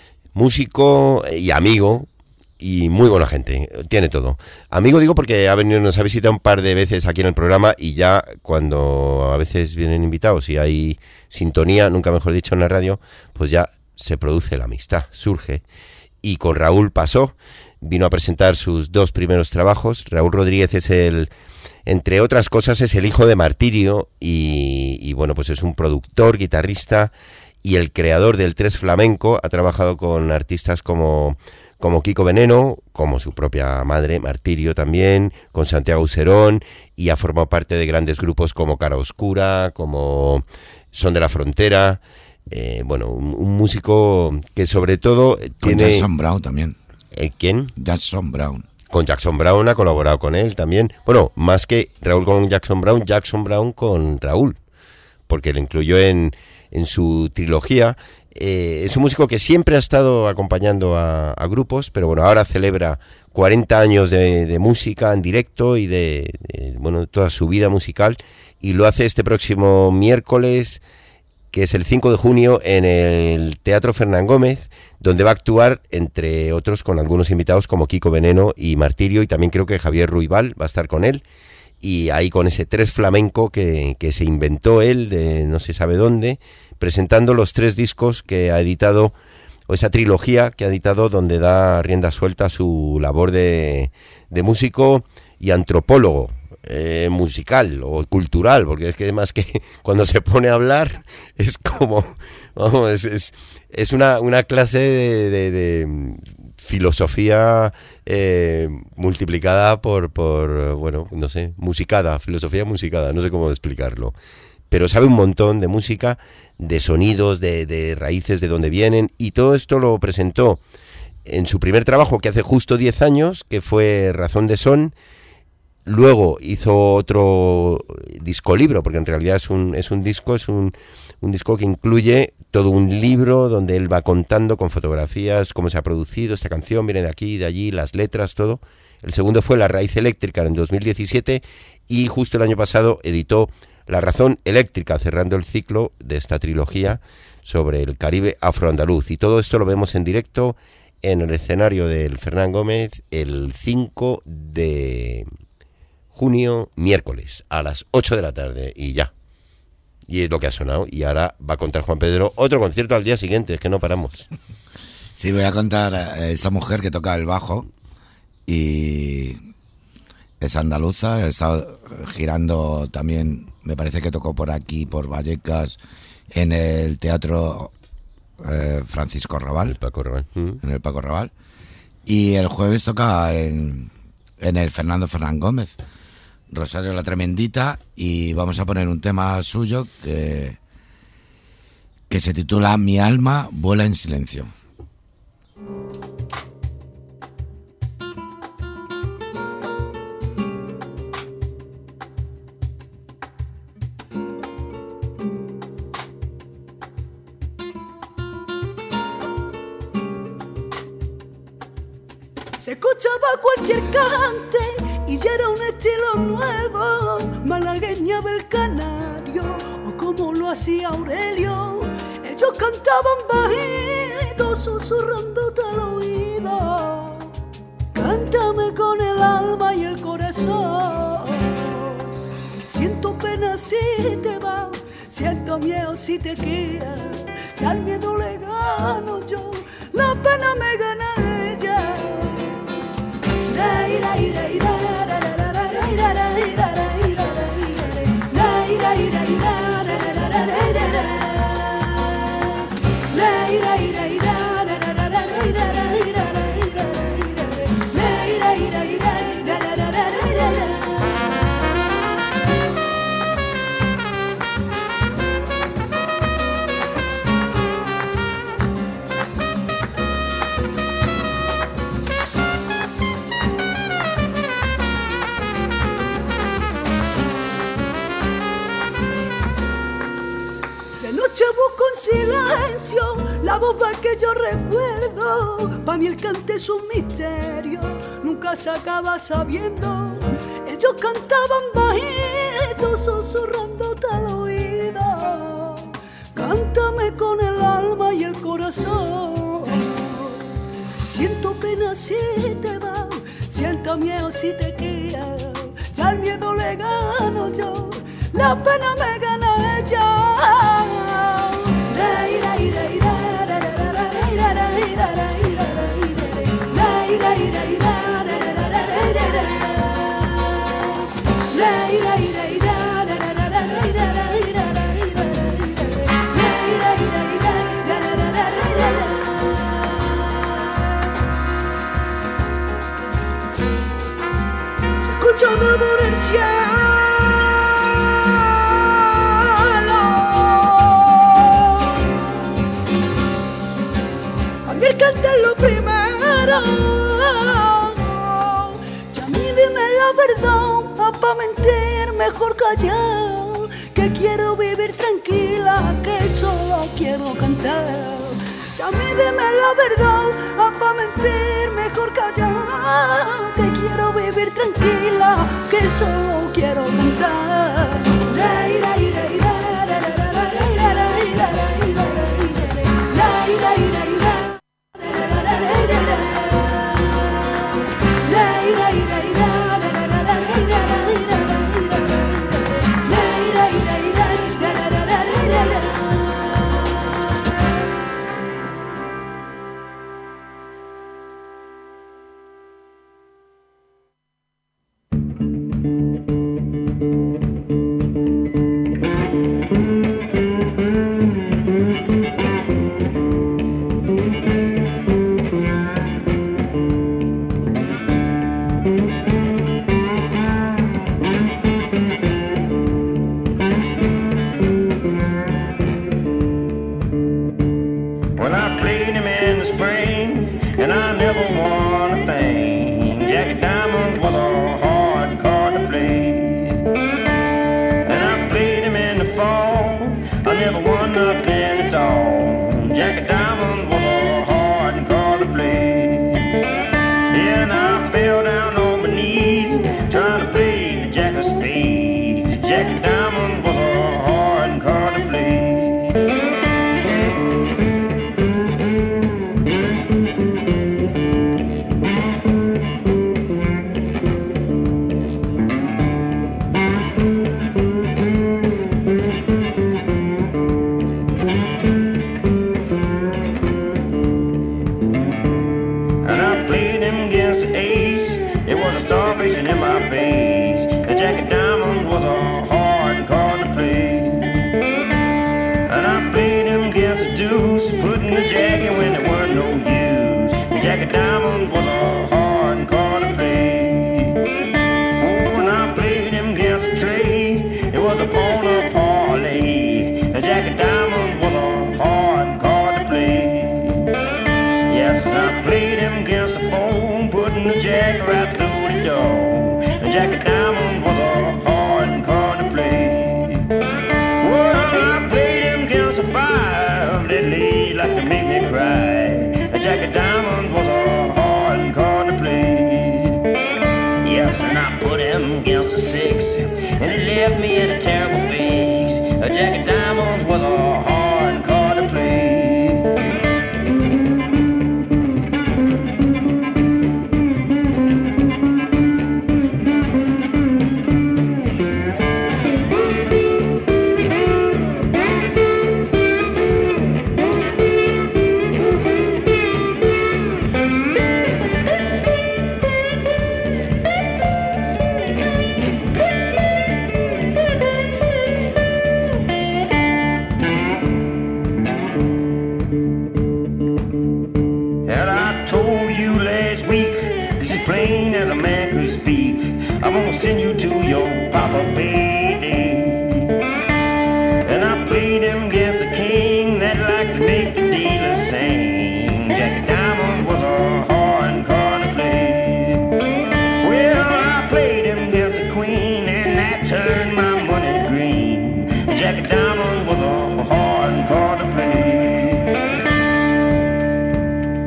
músico y amigo y muy buena gente, tiene todo. Amigo digo porque nos ha visitado un par de veces aquí en el programa y ya cuando a veces vienen invitados y hay sintonía, nunca mejor dicho, en la radio, pues ya se produce la amistad, surge. Y con Raúl pasó, vino a presentar sus 2 primeros trabajos. Raúl Rodríguez es entre otras cosas, es el hijo de Martirio y bueno, pues es un productor, guitarrista y el creador del Tres Flamenco. Ha trabajado con artistas como Kiko Veneno, como su propia madre, Martirio también, con Santiago Userón, y ha formado parte de grandes grupos como Cara Oscura, como Son de la Frontera. Bueno, un músico que sobre todo tiene...
Con Jackson Browne también.
¿Quién?
Jackson Browne.
Con Jackson Browne ha colaborado con él también. Bueno, más que Raúl con Jackson Browne con Raúl, porque le incluyó en su trilogía. Es un músico que siempre ha estado acompañando a grupos, pero bueno, ahora celebra 40 años de música en directo y de toda su vida musical, y lo hace este próximo miércoles, que es el 5 de junio, en el Teatro Fernán Gómez, donde va a actuar, entre otros, con algunos invitados como Kiko Veneno y Martirio, y también creo que Javier Ruibal va a estar con él, y ahí con ese Tres Flamenco que se inventó él, de no se sabe dónde, presentando los 3 discos que ha editado, o esa trilogía que ha editado, donde da rienda suelta a su labor de músico y antropólogo. Musical o cultural, porque es que más que cuando se pone a hablar es como, vamos, es una clase de filosofía multiplicada por bueno, no sé, musicada, filosofía musicada, no sé cómo explicarlo, pero sabe un montón de música, de sonidos, de raíces, de dónde vienen, y todo esto lo presentó en su primer trabajo, que hace justo 10 años, que fue Razón de Son. Luego hizo otro disco libro, porque en realidad es un disco que incluye todo un libro donde él va contando con fotografías cómo se ha producido esta canción, viene de aquí, de allí, las letras, todo. El segundo fue La Raíz Eléctrica en 2017, y justo el año pasado editó La Razón Eléctrica, cerrando el ciclo de esta trilogía sobre el Caribe afroandaluz. Y todo esto lo vemos en directo en el escenario del Fernán Gómez el 5 de junio, miércoles, a las 8 de la tarde, y ya. Y es lo que ha sonado. Y ahora va a contar Juan Pedro otro concierto al día siguiente, es que no paramos.
Sí, voy a contar a esta mujer que toca el bajo y es andaluza. He estado girando también, me parece que tocó por aquí, por Vallecas, en el Teatro Francisco Raval.
El Paco Raval.
En el Paco Raval. Y el jueves toca en el Fernando Fernán Gómez, Rosario la Tremendita, y vamos a poner un tema suyo que se titula Mi alma vuela en silencio.
Se escuchaba cualquier cante y ya era un estilo nuevo, malagueña del Canario, o como lo hacía Aurelio. Ellos cantaban bajito, susurrándote al oído. Cántame con el alma y el corazón. Siento pena si te vas, siento miedo si te quedas. Si al miedo le gano yo, la pena me gana ella. Silencio, la voz que yo recuerdo, para mí el cante es un misterio, nunca se acaba sabiendo. Ellos cantaban bajito, susurrándote al oído. Cántame con el alma y el corazón. Siento pena si te vas, siento miedo si te quedas. Ya el miedo le gano yo, la pena me gana ella. Se escucha una voz del cielo. El cantar lo primero. Ya a mí dime la verdad, pa' mentir mejor callar. Que quiero vivir tranquila, que solo quiero cantar. Ya a mí dime la verdad, pa' mentir mejor callar. Que quiero vivir tranquila, que solo quiero cantar.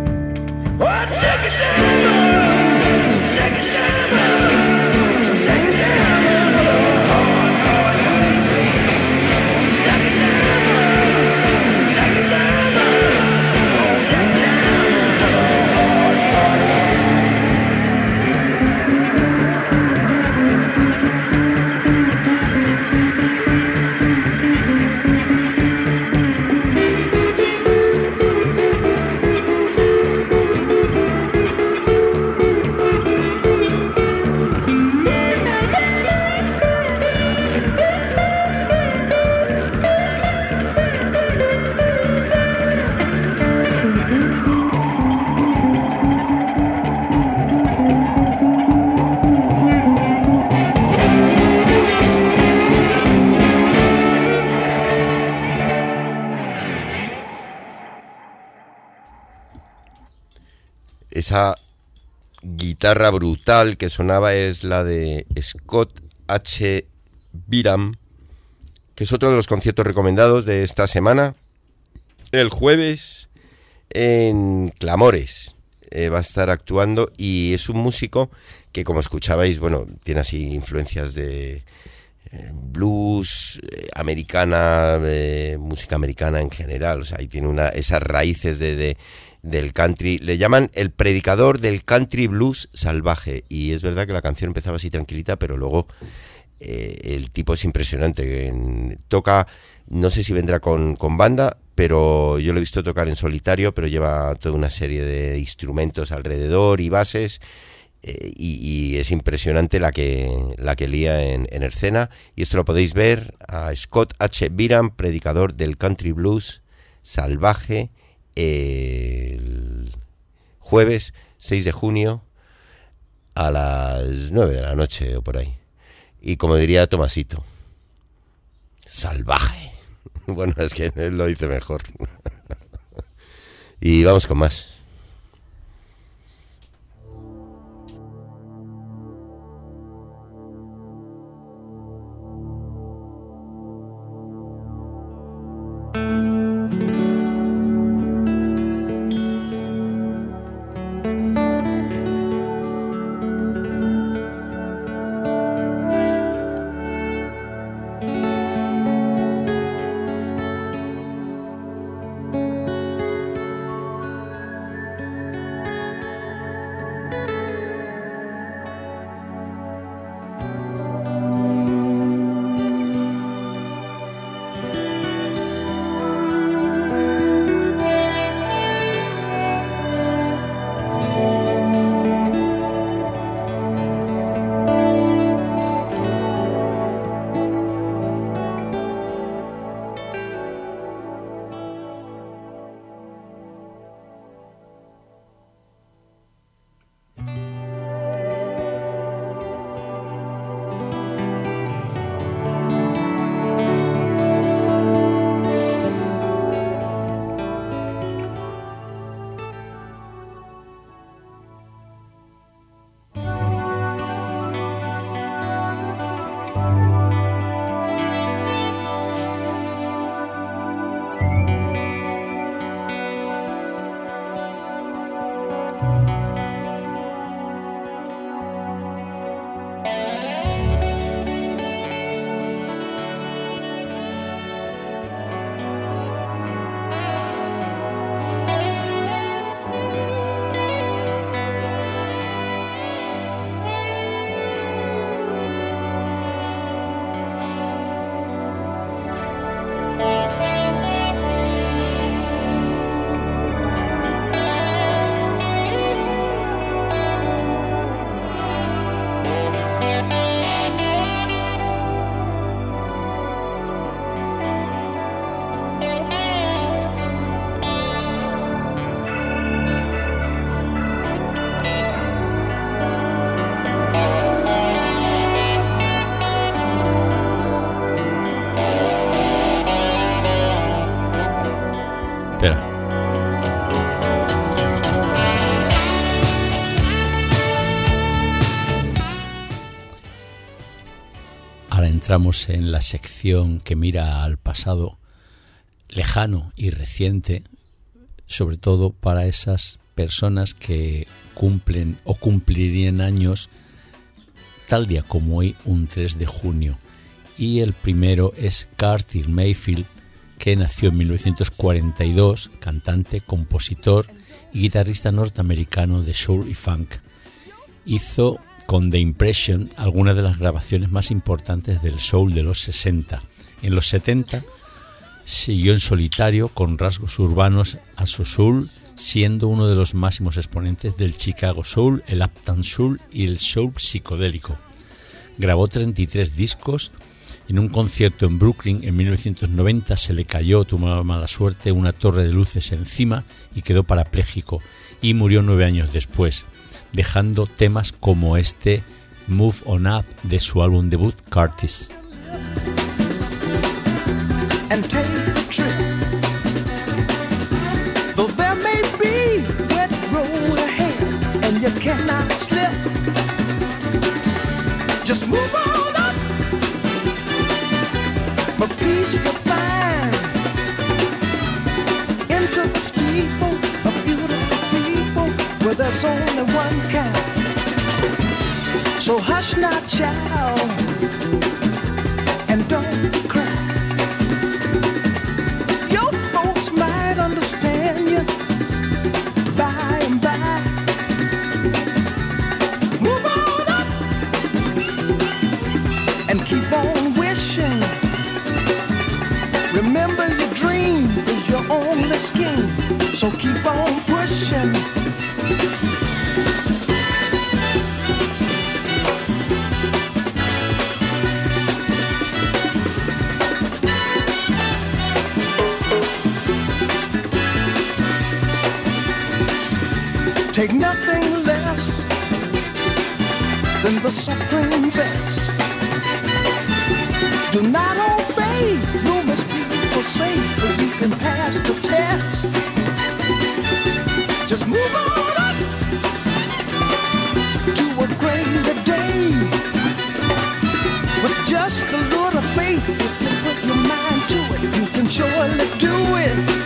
Jack
esa guitarra brutal que sonaba es la de Scott H. Biram, que es otro de los conciertos recomendados de esta semana. El jueves en Clamores va a estar actuando, y es un músico que, como escuchabais, bueno, tiene así influencias de blues, americana, música americana en general, o sea, ahí tiene esas raíces del country. Le llaman el predicador del country blues salvaje, y es verdad que la canción empezaba así tranquilita, pero luego el tipo es impresionante. Toca, no sé si vendrá con banda, pero yo lo he visto tocar en solitario, pero lleva toda una serie de instrumentos alrededor y bases, y es impresionante la que lía en escena. Y esto lo podéis ver a Scott H. Biram, predicador del country blues salvaje, el jueves 6 de junio a las 9 de la noche o por ahí. Y como diría Tomasito, salvaje. Bueno, es que él lo dice mejor. Y vamos con más.
Entramos en la sección que mira al pasado lejano y reciente, sobre todo para esas personas que cumplen o cumplirían años tal día como hoy, un 3 de junio. Y el primero es Curtis Mayfield, que nació en 1942, cantante, compositor y guitarrista norteamericano de soul y funk. Hizo con The Impression algunas de las grabaciones más importantes del soul de los 60. En los 70 siguió en solitario con rasgos urbanos a su soul, siendo uno de los máximos exponentes del Chicago Soul, el Uptown Soul y el soul psicodélico. Grabó 33 discos. En un concierto en Brooklyn en 1990 se le cayó, tuvo mala suerte, una torre de luces encima y quedó parapléjico, y murió 9 años después, dejando temas como este Move On Up de su álbum debut Curtis.
And take the trip. Though there may be wet road ahead, Just move on up. For peace you'll find into the steeple of beautiful people where there's only one kind. So hush now, child, and don't cry. Your folks might understand you by and by. Move on up and keep on wishing. Remember your dream is your only scheme, so keep on pushing. Take nothing less than the supreme best. Do not obey, you must be forsake, but you can pass the test. Just move on up to a greater day. With just a little faith, if you put your mind to it, you can surely do it.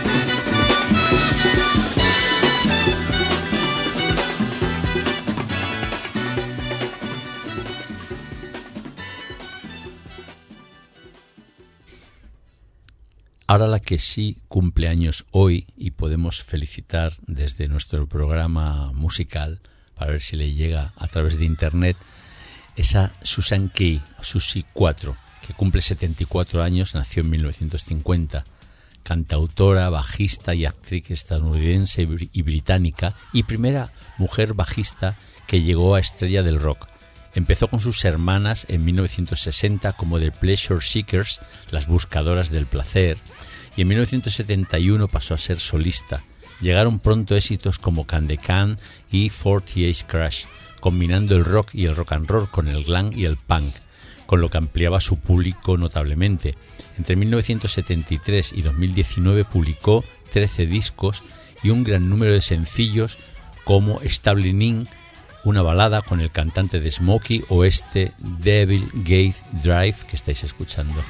Ahora la que sí cumple años hoy y podemos felicitar desde nuestro programa musical, para ver si le llega a través de internet, es a Susan Kay, Susie 4, que cumple 74 años, nació en 1950, cantautora, bajista y actriz estadounidense y británica, y primera mujer bajista que llegó a estrella del rock. Empezó con sus hermanas en 1960 como The Pleasure Seekers, las buscadoras del placer, y en 1971 pasó a ser solista. Llegaron pronto éxitos como Can the Can y 48 Crash, combinando el rock y el rock and roll con el glam y el punk, con lo que ampliaba su público notablemente. Entre 1973 y 2019 publicó 13 discos y un gran número de sencillos como Stumbling In, una balada con el cantante de Smokey, o este Devil Gate Drive que estáis escuchando.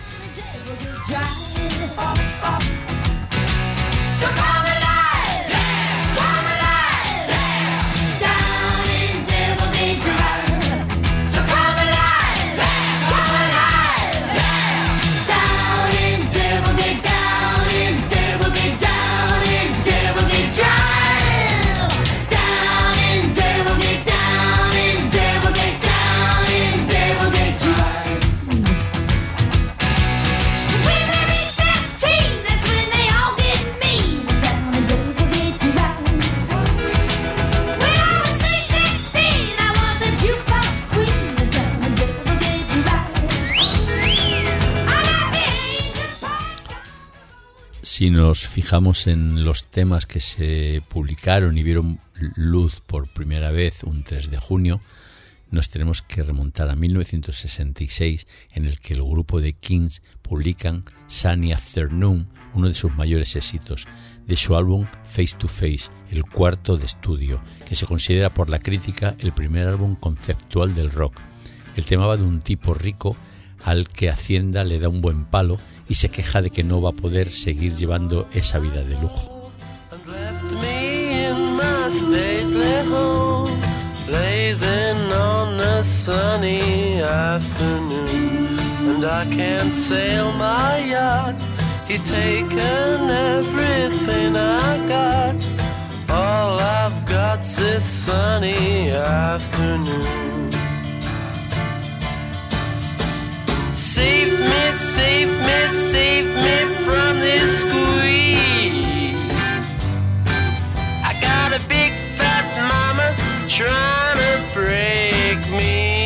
Si nos fijamos en los temas que se publicaron y vieron luz por primera vez un 3 de junio, nos tenemos que remontar a 1966, en el que el grupo de Kings publican Sunny Afternoon, uno de sus mayores éxitos, de su álbum Face to Face, el cuarto de estudio, que se considera por la crítica el primer álbum conceptual del rock. El tema va de un tipo rico al que Hacienda le da un buen palo y se queja de que no va a poder seguir llevando esa vida de lujo.
Blazing on a sunny afternoon, and I can't sail my yacht. He's taken everything I got. All I've got's this sunny afternoon. Save me, save me, save me from this squeeze. I got a big fat mama trying to break me,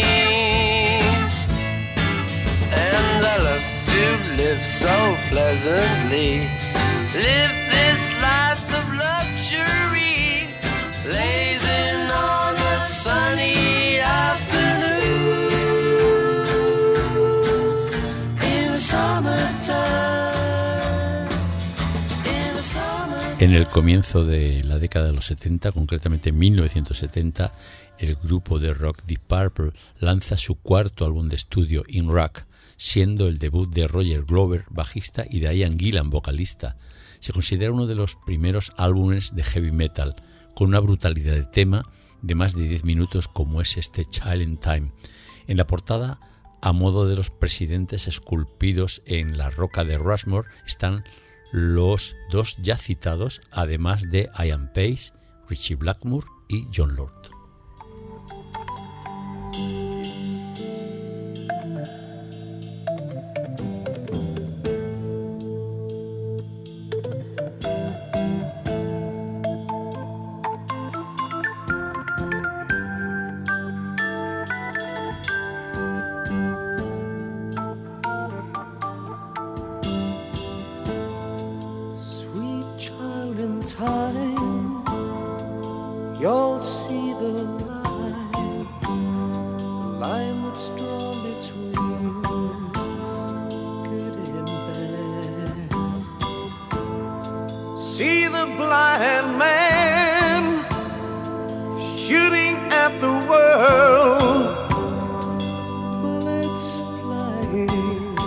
and I love to live so pleasantly, live this life of luxury, blazing on a sunny afternoon in the summertime, in the summertime.
En el comienzo de la década de los 70, concretamente en 1970, el grupo de rock Deep Purple lanza su cuarto álbum de estudio, In Rock, siendo el debut de Roger Glover, bajista, y de Ian Gillan, vocalista. Se considera uno de los primeros álbumes de heavy metal, con una brutalidad de tema de más de 10 minutos como es este Child in Time. En la portada, a modo de los presidentes esculpidos en la roca de Rushmore, están los dos ya citados, además de Ian Pace, Richie Blackmore y Jon Lord.
You'll see the line that's drawn between good and bad. See the blind man shooting at the world, bullets flying,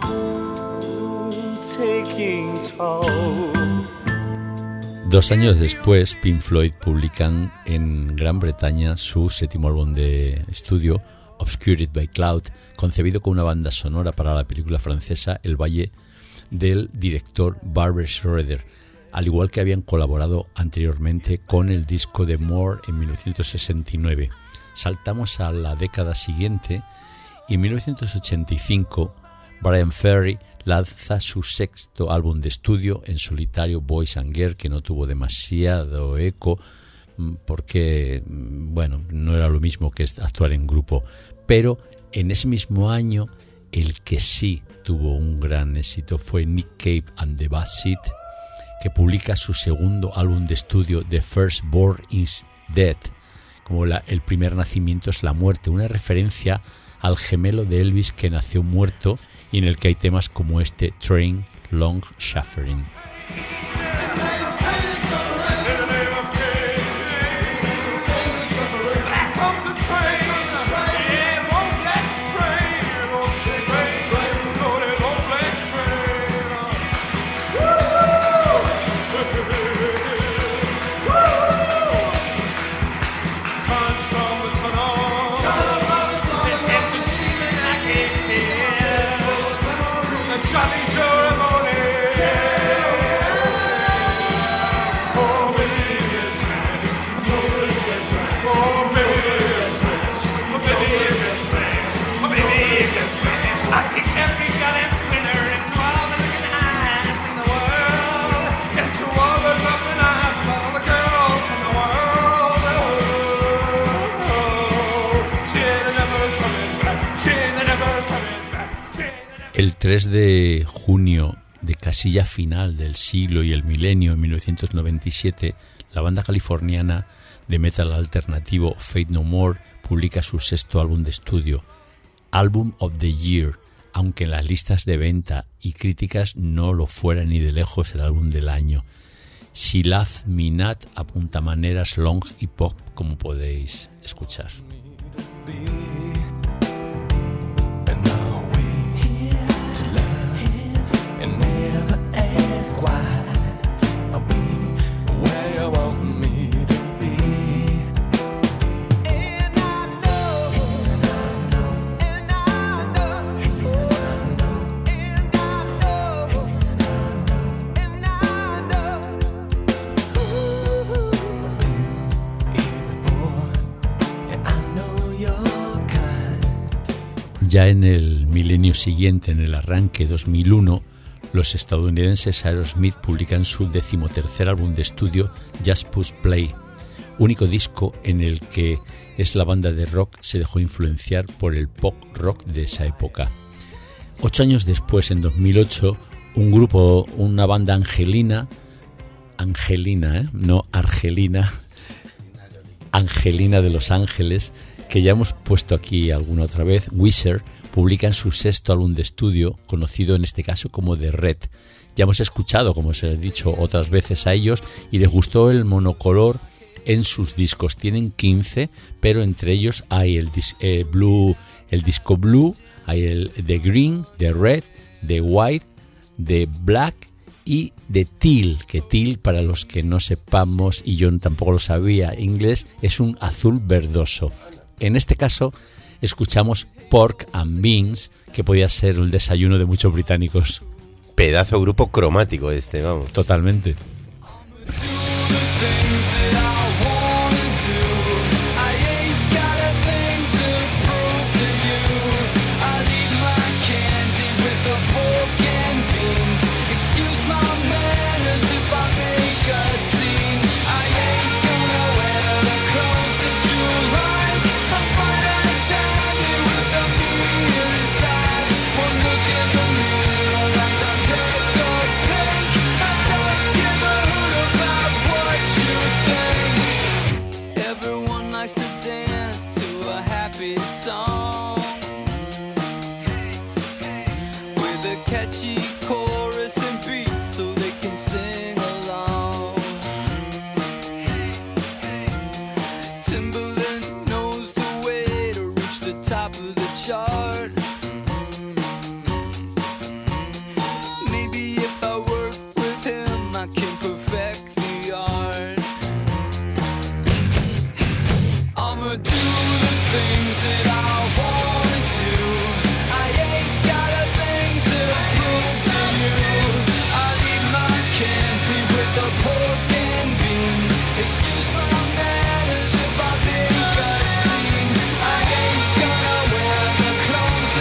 taking toll.
2 años después, Pink Floyd publican en Gran Bretaña su séptimo álbum de estudio, Obscured by Cloud, concebido como una banda sonora para la película francesa El Valle, del director Barbara Schroeder, al igual que habían colaborado anteriormente con el disco de More en 1969. Saltamos a la década siguiente y en 1985 Bryan Ferry lanza su sexto álbum de estudio en solitario, Boys and Girls, que no tuvo demasiado eco porque, bueno, no era lo mismo que actuar en grupo. Pero en ese mismo año, el que sí tuvo un gran éxito fue Nick Cave and the Bad Seed, que publica su segundo álbum de estudio, The First Born is Dead, como el primer nacimiento es la muerte, una referencia al gemelo de Elvis que nació muerto, y en el que hay temas como este Train Long Suffering. El 3 de junio de casi ya final del siglo y el milenio, en 1997, la banda californiana de metal alternativo Faith No More publica su sexto álbum de estudio, Album of the Year, aunque en las listas de venta y críticas no lo fuera ni de lejos el álbum del año. She Loved Me Not apunta maneras long y pop, como podéis escuchar. Ya en el milenio siguiente, en el arranque 2001, los estadounidenses Aerosmith publican su 13º álbum de estudio, Just Push Play, único disco en el que la banda de rock se dejó influenciar por el pop rock de esa época. 8 años después, en 2008, una banda angelina de Los Ángeles, que ya hemos puesto aquí alguna otra vez, Weezer, publican su sexto álbum de estudio, conocido en este caso como The Red, Ya hemos escuchado, como os he dicho otras veces, a ellos y les gustó el monocolor en sus discos. Tienen 15, pero entre ellos hay el disco blue, hay el de green, de red, de white, de black y de teal, que teal, para los que no sepamos, y yo tampoco lo sabía inglés, es un azul verdoso. En este caso escuchamos Pork and Beans, que podía ser el desayuno de muchos británicos.
Pedazo grupo cromático este, vamos.
Totalmente.
Excuse my manners if I make a scene. I ain't gonna wear the clothes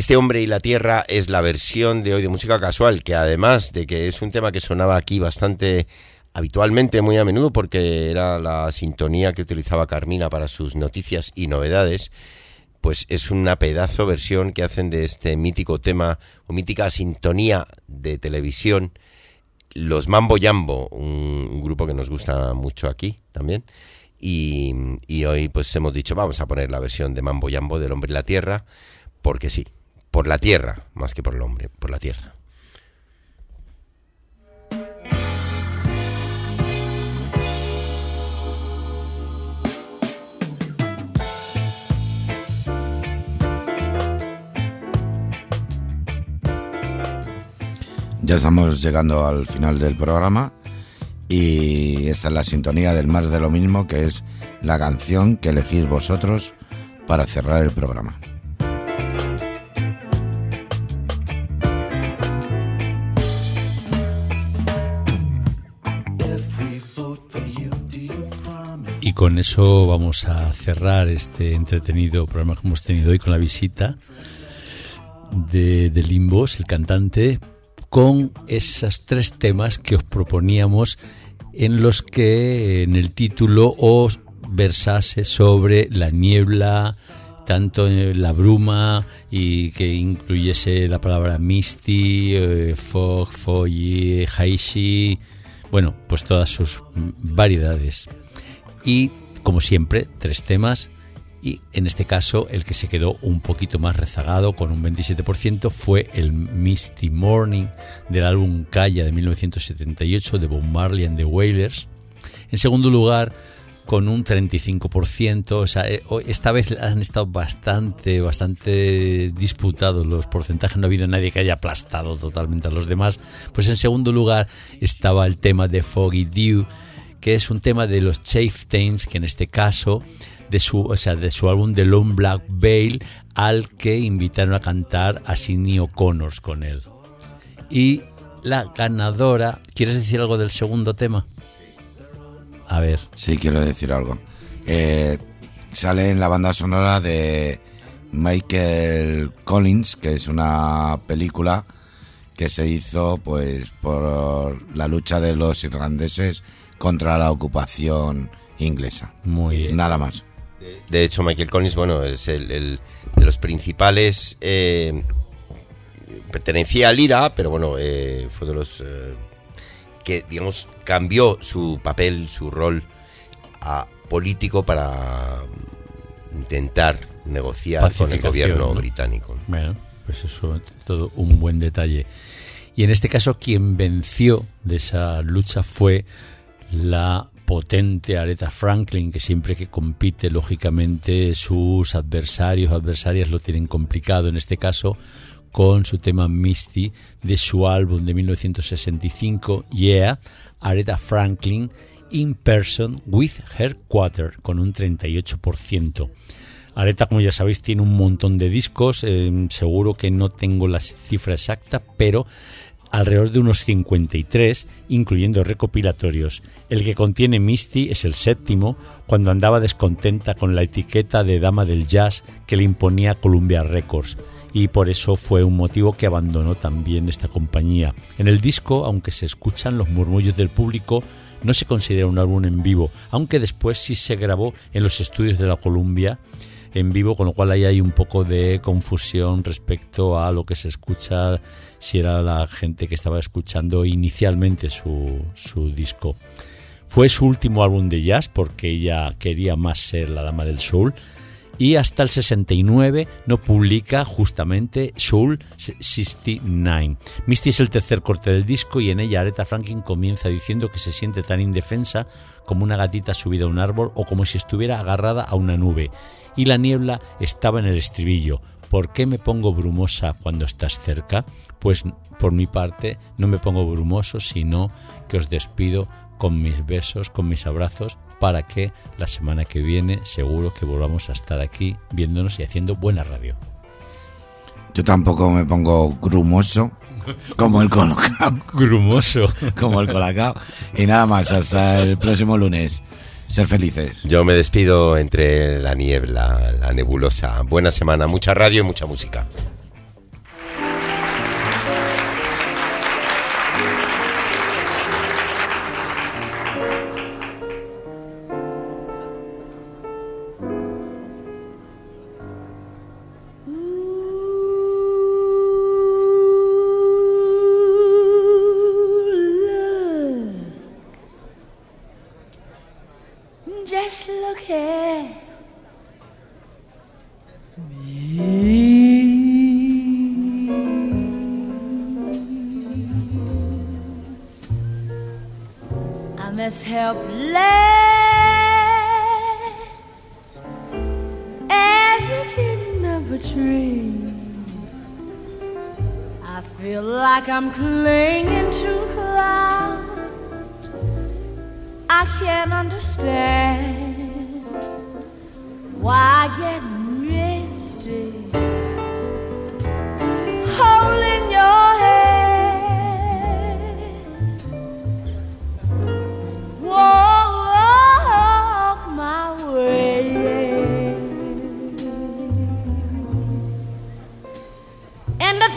Este hombre y la tierra es la versión de hoy de Música Casual, que además de que es un tema que sonaba aquí bastante habitualmente, muy a menudo, porque era la sintonía que utilizaba Carmina para sus noticias y novedades, pues es una pedazo versión que hacen de este mítico tema o mítica sintonía de televisión los Mambo Jambo, un grupo que nos gusta mucho aquí también. Y hoy pues hemos dicho, vamos a poner la versión de Mambo Jambo del hombre y la tierra, porque sí, por la tierra, más que por el hombre, por la tierra.
Ya estamos llegando al final del programa y esta es la sintonía del Más de lo Mismo, que es la canción que elegís vosotros para cerrar el programa.
Y con eso vamos a cerrar este entretenido programa que hemos tenido hoy con la visita de Limbos, el cantante, con esos 3 temas que os proponíamos, en los que en el título os versase sobre la niebla, tanto la bruma, y que incluyese la palabra misty, fog, foggy, hazy, bueno, pues todas sus variedades. Y como siempre, 3 temas, y en este caso el que se quedó un poquito más rezagado con un 27% fue el Misty Morning del álbum Kaya de 1978 de Bob Marley and the Wailers. En segundo lugar, con un 35%, o sea, esta vez han estado bastante disputados los porcentajes, no ha habido nadie que haya aplastado totalmente a los demás. Pues en segundo lugar estaba el tema de Foggy Dew, que es un tema de los Chieftains, que en este caso de su álbum The Long Black Veil, al que invitaron a cantar a Sidney O'Connor con él. Y la ganadora, ¿quieres decir algo del segundo tema? A ver.
Sí, quiero decir algo. Sale en la banda sonora de Michael Collins, que es una película que se hizo pues por la lucha de los irlandeses contra la ocupación inglesa.
Muy bien.
Nada más.
De hecho, Michael Collins, bueno, es el de los principales. Pertenecía al IRA, pero bueno, fue de los que, digamos, cambió su papel, su rol a político para intentar negociar con el gobierno, ¿no?, británico.
Bueno, pues eso es todo un buen detalle. Y en este caso, quien venció de esa lucha fue la potente Aretha Franklin, que siempre que compite, lógicamente, sus adversarias lo tienen complicado. En este caso, con su tema Misty, de su álbum de 1965, Yeah, Aretha Franklin in Person with Her Quarter, con un 38%. Aretha, como ya sabéis, tiene un montón de discos, seguro que no tengo la cifra exacta, pero alrededor de unos 53, incluyendo recopilatorios. El que contiene Misty es el 7º, cuando andaba descontenta con la etiqueta de dama del jazz que le imponía Columbia Records, y por eso fue un motivo que abandonó también esta compañía. En el disco, aunque se escuchan los murmullos del público, no se considera un álbum en vivo, aunque después sí se grabó en los estudios de la Columbia en vivo, con lo cual ahí hay un poco de confusión respecto a lo que se escucha, si era la gente que estaba escuchando inicialmente su disco. Fue su último álbum de jazz, porque ella quería más ser la dama del soul, y hasta el 69 no publica justamente Soul 69. Misty es el tercer corte del disco, y en ella Aretha Franklin comienza diciendo que se siente tan indefensa como una gatita subida a un árbol o como si estuviera agarrada a una nube. Y la niebla estaba en el estribillo. ¿Por qué me pongo brumosa cuando estás cerca? Pues por mi parte no me pongo brumoso, sino que os despido con mis besos, con mis abrazos, para que la semana que viene seguro que volvamos a estar aquí viéndonos y haciendo buena radio.
Yo tampoco me pongo grumoso como el colocao.
Grumoso.
Como el colacao. Y nada más, hasta el próximo lunes. Ser felices.
Yo me despido entre la niebla, la nebulosa. Buena semana, mucha radio y mucha música.
just look at me. I'm as helpless as a kitten of a tree. I feel like I'm clinging to a cloud. I can't understand why I get misty holding your hand. Walk my way, and the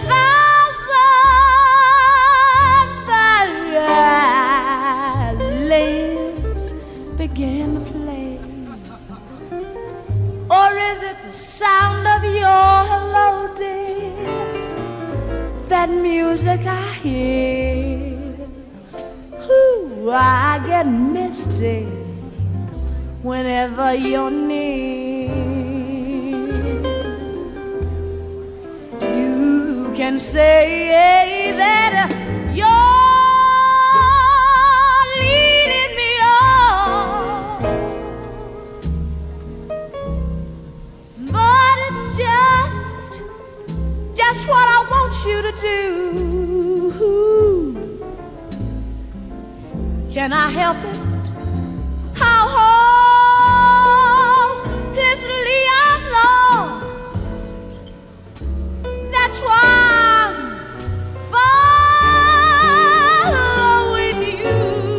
begin to play, or is it the sound of your hello, dear? That music I hear. Ooh, I get misty whenever you're near. You can say that you're what I want you to do. Can I help it? How hopelessly I'm lost. That's why I'm following you.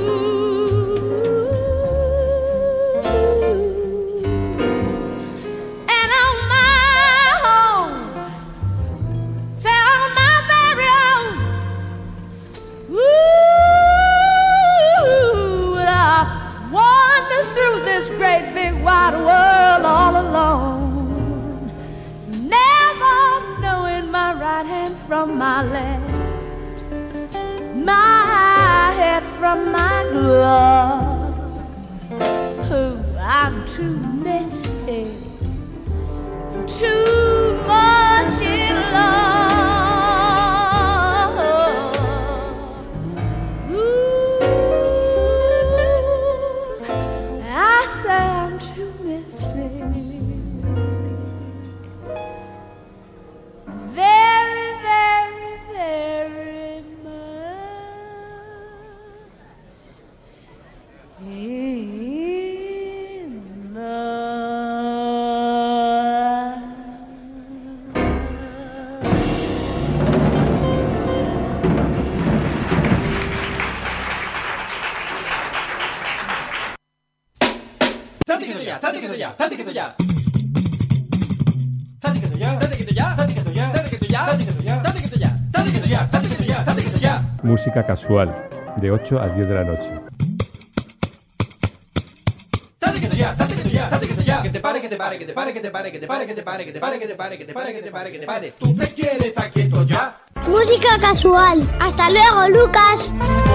And on my home, through this great big wide world all alone, never knowing my right hand from my left, my head from my glove. Oh, I'm too misty, too much in love. I'm too misty, very, very, very much in love.
Date quieto ya, date quieto ya, date quieto ya. Date quieto ya, date quieto ya, date quieto ya, date quieto ya, date quieto ya, date quieto ya, date quieto ya, date quieto ya, date quieto ya.
Música casual, de 8 a 10 de la noche.
Date quieto ya, date quieto ya, date quieto ya. Que te pare, que te pare, que te pare, que te pare, que te pare, que te pare, que te pare, que te pare, que te pare, que te pare, que te pare. ¿Tú te quieres estar quieto ya?
Música casual. Hasta luego, Lucas.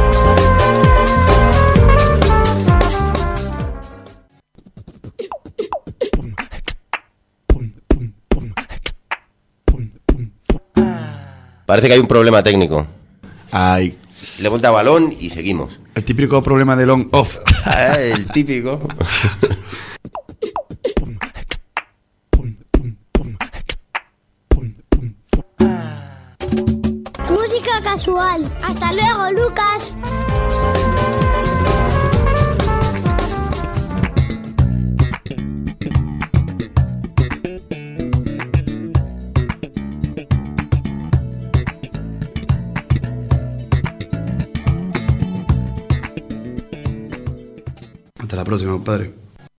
Parece que hay un problema técnico.
Ay.
Levanta balón y seguimos.
El típico problema del on-off.
El típico.
Música casual. Hasta luego, Lucas.
Hasta la próxima, compadre.